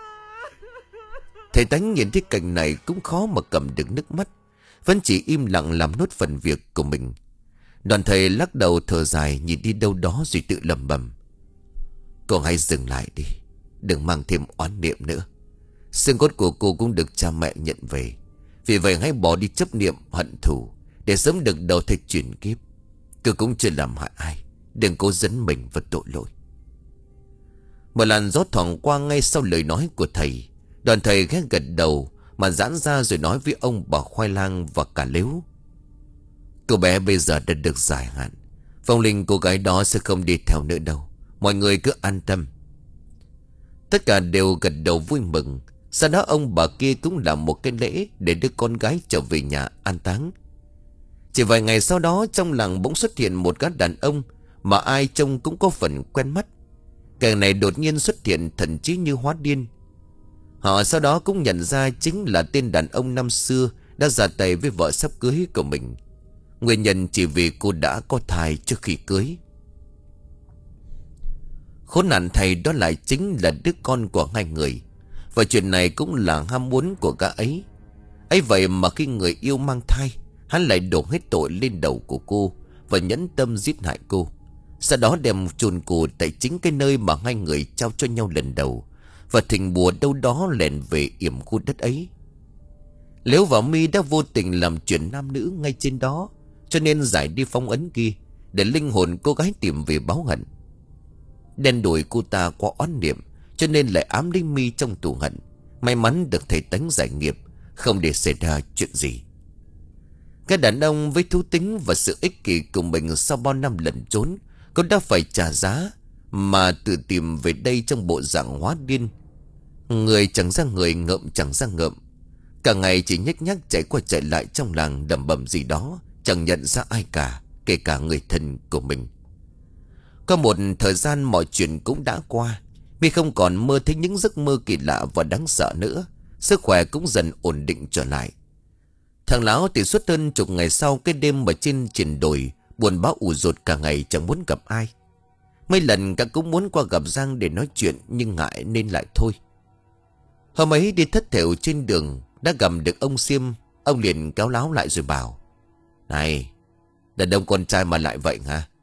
Thầy Tánh nhìn thấy cảnh này cũng khó mà cầm được nước mắt, vẫn chỉ im lặng làm nốt phần việc của mình. Đoàn thầy lắc đầu thở dài, nhìn đi đâu đó rồi tự lẩm bẩm: cô hãy dừng lại đi, đừng mang thêm oán niệm nữa. Xương cốt của cô cũng được cha mẹ nhận về, vì vậy hãy bỏ đi chấp niệm hận thù để sớm được đầu thai chuyển kiếp. Cô cũng chưa làm hại ai, đừng cố dẫn mình vào tội lỗi. Một làn gió thoảng qua ngay sau lời nói của thầy. Đoàn thầy ghé gật đầu mà giãn ra rồi nói với ông bà Khoai Lang và cả Lếu: cô bé bây giờ đã được giải hạn, vong linh cô gái đó sẽ không đi theo nữa đâu, mọi người cứ an tâm. Tất cả đều gật đầu vui mừng. Sau đó ông bà kia cũng làm một cái lễ để đưa con gái trở về nhà an táng. Chỉ vài ngày sau đó, trong làng bỗng xuất hiện một gã đàn ông mà ai trông cũng có phần quen mắt. Kẻ này đột nhiên xuất hiện thần trí như hóa điên. Họ sau đó cũng nhận ra chính là tên đàn ông năm xưa đã ra tay với vợ sắp cưới của mình. Nguyên nhân chỉ vì cô đã có thai trước khi cưới. Khốn nạn thay, đó lại chính là đứa con của hai người, và chuyện này cũng là ham muốn của gã ấy. Ấy vậy mà khi người yêu mang thai, hắn lại đổ hết tội lên đầu của cô và nhẫn tâm giết hại cô. Sau đó đem chôn cô tại chính cái nơi mà hai người trao cho nhau lần đầu, và thình bùa đâu đó lèn về yểm khu đất ấy. Liễu và My đã vô tình làm chuyện nam nữ ngay trên đó, cho nên giải đi phong ấn kia để linh hồn cô gái tìm về báo hận. Đen đuổi cô ta qua oán niệm, cho nên lại ám lấy My trong tù hận. May mắn được thầy Tánh giải nghiệp, không để xảy ra chuyện gì. Cái đàn ông với thú tính và sự ích kỷ của mình sau bao năm lẩn trốn, cô đã phải trả giá mà tự tìm về đây trong bộ dạng hóa điên. Người chẳng ra người, ngợm chẳng ra ngợm, cả ngày chỉ nhếch nhác chạy qua chạy lại trong làng đầm bầm gì đó, chẳng nhận ra ai cả, kể cả người thân của mình. Có một thời gian mọi chuyện cũng đã qua, My không còn mơ thấy những giấc mơ kỳ lạ và đáng sợ nữa. Sức khỏe cũng dần ổn định trở lại. Thằng lão thì suốt hơn chục ngày sau, cái đêm ở trên triển đồi buồn bã ủ rột cả ngày, chẳng muốn gặp ai. Mấy lần cả cũng muốn qua gặp Giang để nói chuyện, nhưng ngại nên lại thôi. Hôm ấy đi thất thểu trên đường đã gặp được ông Xiêm. Ông liền kéo láo lại rồi bảo: này, đàn ông con trai mà lại vậy hả?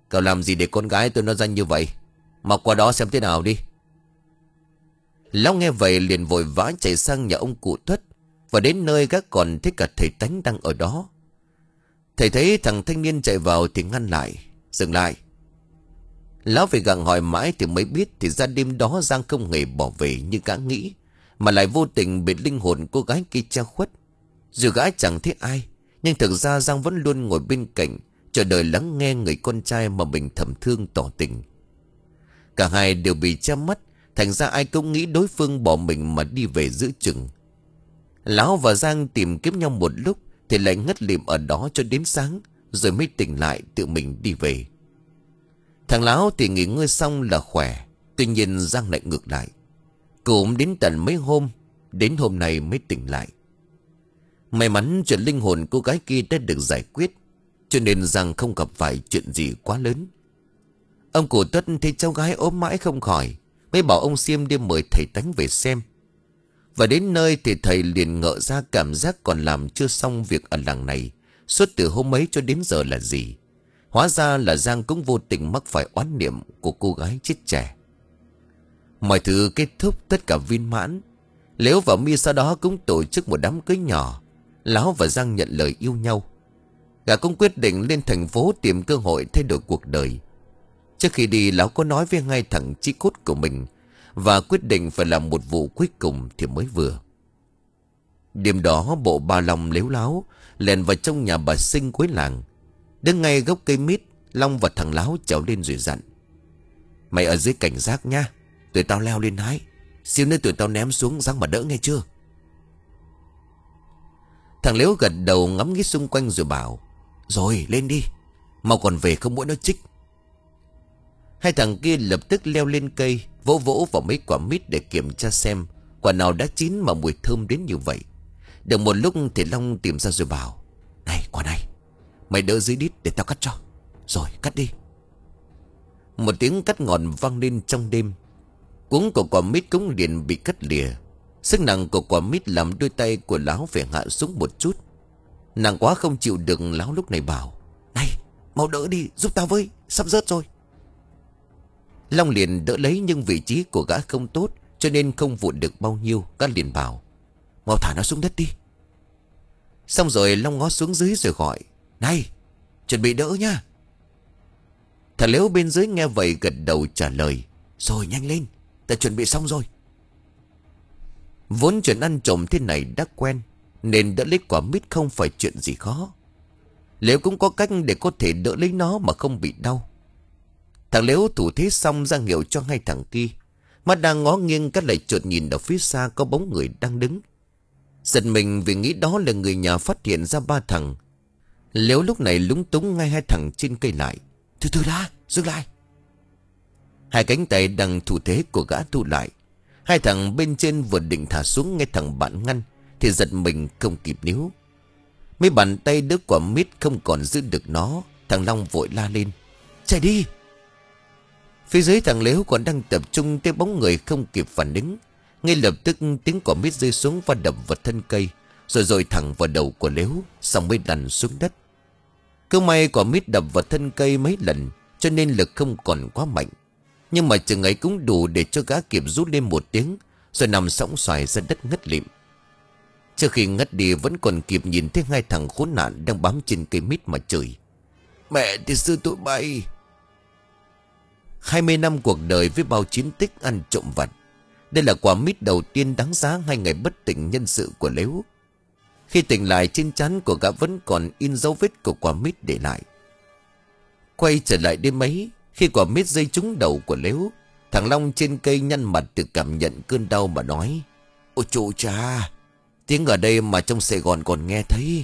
Cậu làm gì để con gái tôi nó danh như vậy? Mà qua đó xem thế nào đi. Lão nghe vậy liền vội vã chạy sang nhà ông cụ Tuất. Và đến nơi gác còn thấy cả thầy Tánh đang ở đó. Thầy thấy thằng thanh niên chạy vào thì ngăn lại. Dừng lại. Lão phải gặng hỏi mãi thì mới biết. Thì ra đêm đó Giang không hề bỏ về như gã nghĩ, mà lại vô tình bị linh hồn cô gái kia che khuất. Dù gã chẳng thấy ai, nhưng thực ra Giang vẫn luôn ngồi bên cạnh, chờ đợi lắng nghe người con trai mà mình thầm thương tỏ tình. Cả hai đều bị che mắt, thành ra ai cũng nghĩ đối phương bỏ mình mà đi về giữa chừng. Lão và Giang tìm kiếm nhau một lúc thì lại ngất lịm ở đó cho đến sáng, rồi mới tỉnh lại tự mình đi về. Thằng Lão thì nghỉ ngơi xong là khỏe, tuy nhiên Giang lại ngược lại. Cũng đến tận mấy hôm, đến hôm nay mới tỉnh lại. May mắn chuyện linh hồn cô gái kia đã được giải quyết, cho nên Giang không gặp phải chuyện gì quá lớn. Ông cụ Tuất thấy cháu gái ốm mãi không khỏi, mới bảo ông Xiêm đi mời thầy Tánh về xem. Và đến nơi thì thầy liền ngỡ ra cảm giác còn làm chưa xong việc ở làng này suốt từ hôm ấy cho đến giờ là gì. Hóa ra là Giang cũng vô tình mắc phải oán niệm của cô gái chết trẻ. Mọi thứ kết thúc tất cả viên mãn. Liễu và My sau đó cũng tổ chức một đám cưới nhỏ. Lão và Giang nhận lời yêu nhau. Gã cũng quyết định lên thành phố tìm cơ hội thay đổi cuộc đời. Trước khi đi, Lão có nói với hai thằng chí cốt của mình và quyết định phải làm một vụ cuối cùng thì mới vừa. Đêm đó bộ bà Long lếu láo lèn vào trong nhà bà Sinh cuối làng. Đứng ngay gốc cây mít, Long và thằng Láo trèo lên rồi dặn: mày ở dưới cảnh giác nha, tụi tao leo lên hái, xíu nữa tụi tao ném xuống răng mà đỡ nghe chưa. Thằng Liễu gật đầu ngắm nghía xung quanh rồi bảo: rồi lên đi, mau còn về không mũi nó chích. Hai thằng kia lập tức leo lên cây, vỗ vỗ vào mấy quả mít để kiểm tra xem quả nào đã chín mà mùi thơm đến như vậy. Được một lúc thì Long tìm ra rồi bảo: này quả này, mày đỡ dưới đít để tao cắt cho. Rồi cắt đi. Một tiếng cắt ngọt vang lên trong đêm. Cuống của quả mít cũng liền bị cắt lìa. Sức nặng của quả mít làm đôi tay của Láo phải hạ xuống một chút. Nặng quá không chịu được, Láo lúc này bảo: này mau đỡ đi giúp tao với, sắp rớt rồi. Long liền đỡ lấy, nhưng vị trí của gã không tốt cho nên không vụn được bao nhiêu. Gã liền bảo: mau thả nó xuống đất đi. Xong rồi Long ngó xuống dưới rồi gọi: này chuẩn bị đỡ nha. Thằng Liễu bên dưới nghe vậy gật đầu trả lời: rồi nhanh lên, ta chuẩn bị xong rồi. Vốn chuyện ăn trộm thế này đã quen, nên đỡ lấy quả mít không phải chuyện gì khó. Liễu cũng có cách để có thể đỡ lấy nó mà không bị đau. Thằng Liễu thủ thế xong ra hiệu cho hai thằng kia. Mắt đang ngó nghiêng, các lại chợt nhìn ở phía xa có bóng người đang đứng. Giật mình vì nghĩ đó là người nhà phát hiện ra ba thằng. Liễu lúc này lúng túng ngay hai thằng trên cây lại: từ từ đã, dừng lại. Hai cánh tay đang thủ thế của gã thu lại. Hai thằng bên trên vừa định thả xuống, nghe thằng bạn ngăn thì giật mình không kịp níu. Mấy bàn tay đứa quả mít không còn giữ được nó. Thằng Long vội la lên: chạy đi. Phía dưới thằng Liễu còn đang tập trung tới bóng người không kịp phản ứng. Ngay lập tức tiếng quả mít rơi xuống và đập vào thân cây, rồi rồi thẳng vào đầu của Liễu, xong mới lăn xuống đất. Cứ may quả mít đập vào thân cây mấy lần cho nên lực không còn quá mạnh. Nhưng mà chừng ấy cũng đủ để cho gã kịp rút lên một tiếng, rồi nằm sõng xoài ra đất ngất lịm. Trước khi ngất đi vẫn còn kịp nhìn thấy hai thằng khốn nạn đang bám trên cây mít mà chửi: mẹ thì sư tụi bay. Hai mươi năm cuộc đời với bao chiến tích ăn trộm vặt, đây là quả mít đầu tiên đáng giá hai ngày bất tỉnh nhân sự của Liễu. Khi tỉnh lại, trên trán của gã vẫn còn in dấu vết của quả mít để lại. Quay trở lại đêm ấy, khi quả mít rơi trúng đầu của Liễu, thằng Long trên cây nhăn mặt từ cảm nhận cơn đau mà nói: ôi chú cha, tiếng ở đây mà trong Sài Gòn còn nghe thấy.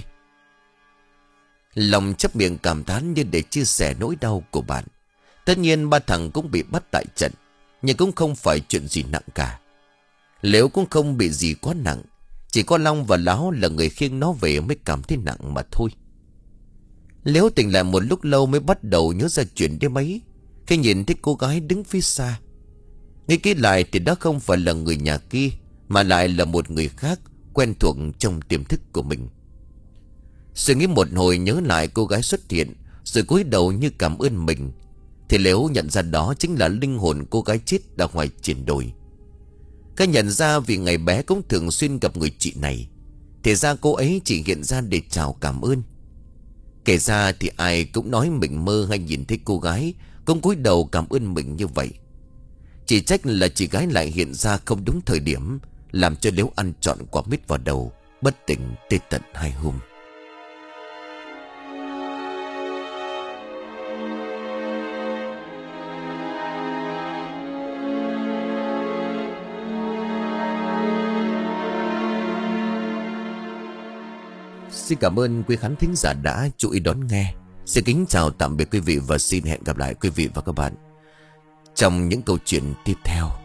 Long chắp miệng cảm thán như để chia sẻ nỗi đau của bạn. Tất nhiên ba thằng cũng bị bắt tại trận, nhưng cũng không phải chuyện gì nặng cả. Liễu cũng không bị gì quá nặng, chỉ có Long và Láo là người khiêng nó về mới cảm thấy nặng mà thôi. Liễu tỉnh lại một lúc lâu mới bắt đầu nhớ ra chuyện đêm ấy, khi nhìn thấy cô gái đứng phía xa. Nghĩ kỹ lại thì đó không phải là người nhà kia, mà lại là một người khác quen thuộc trong tiềm thức của mình. Suy nghĩ một hồi nhớ lại cô gái xuất hiện, rồi cúi đầu như cảm ơn mình. thì Liễu nhận ra đó chính là linh hồn cô gái chết ở ngoài triển đồi. Cái nhận ra vì ngày bé cũng thường xuyên gặp người chị này, thì ra cô ấy chỉ hiện ra để chào cảm ơn. Kể ra thì ai cũng nói mình mơ hay nhìn thấy cô gái cũng cúi đầu cảm ơn mình như vậy. Chỉ trách là chị gái lại hiện ra không đúng thời điểm, làm cho Liễu ăn trọn quả mít vào đầu, bất tỉnh tới tận hai hôm. Xin cảm ơn quý khán thính giả đã chú ý đón nghe. Xin kính chào tạm biệt quý vị và xin hẹn gặp lại quý vị và các bạn trong những câu chuyện tiếp theo.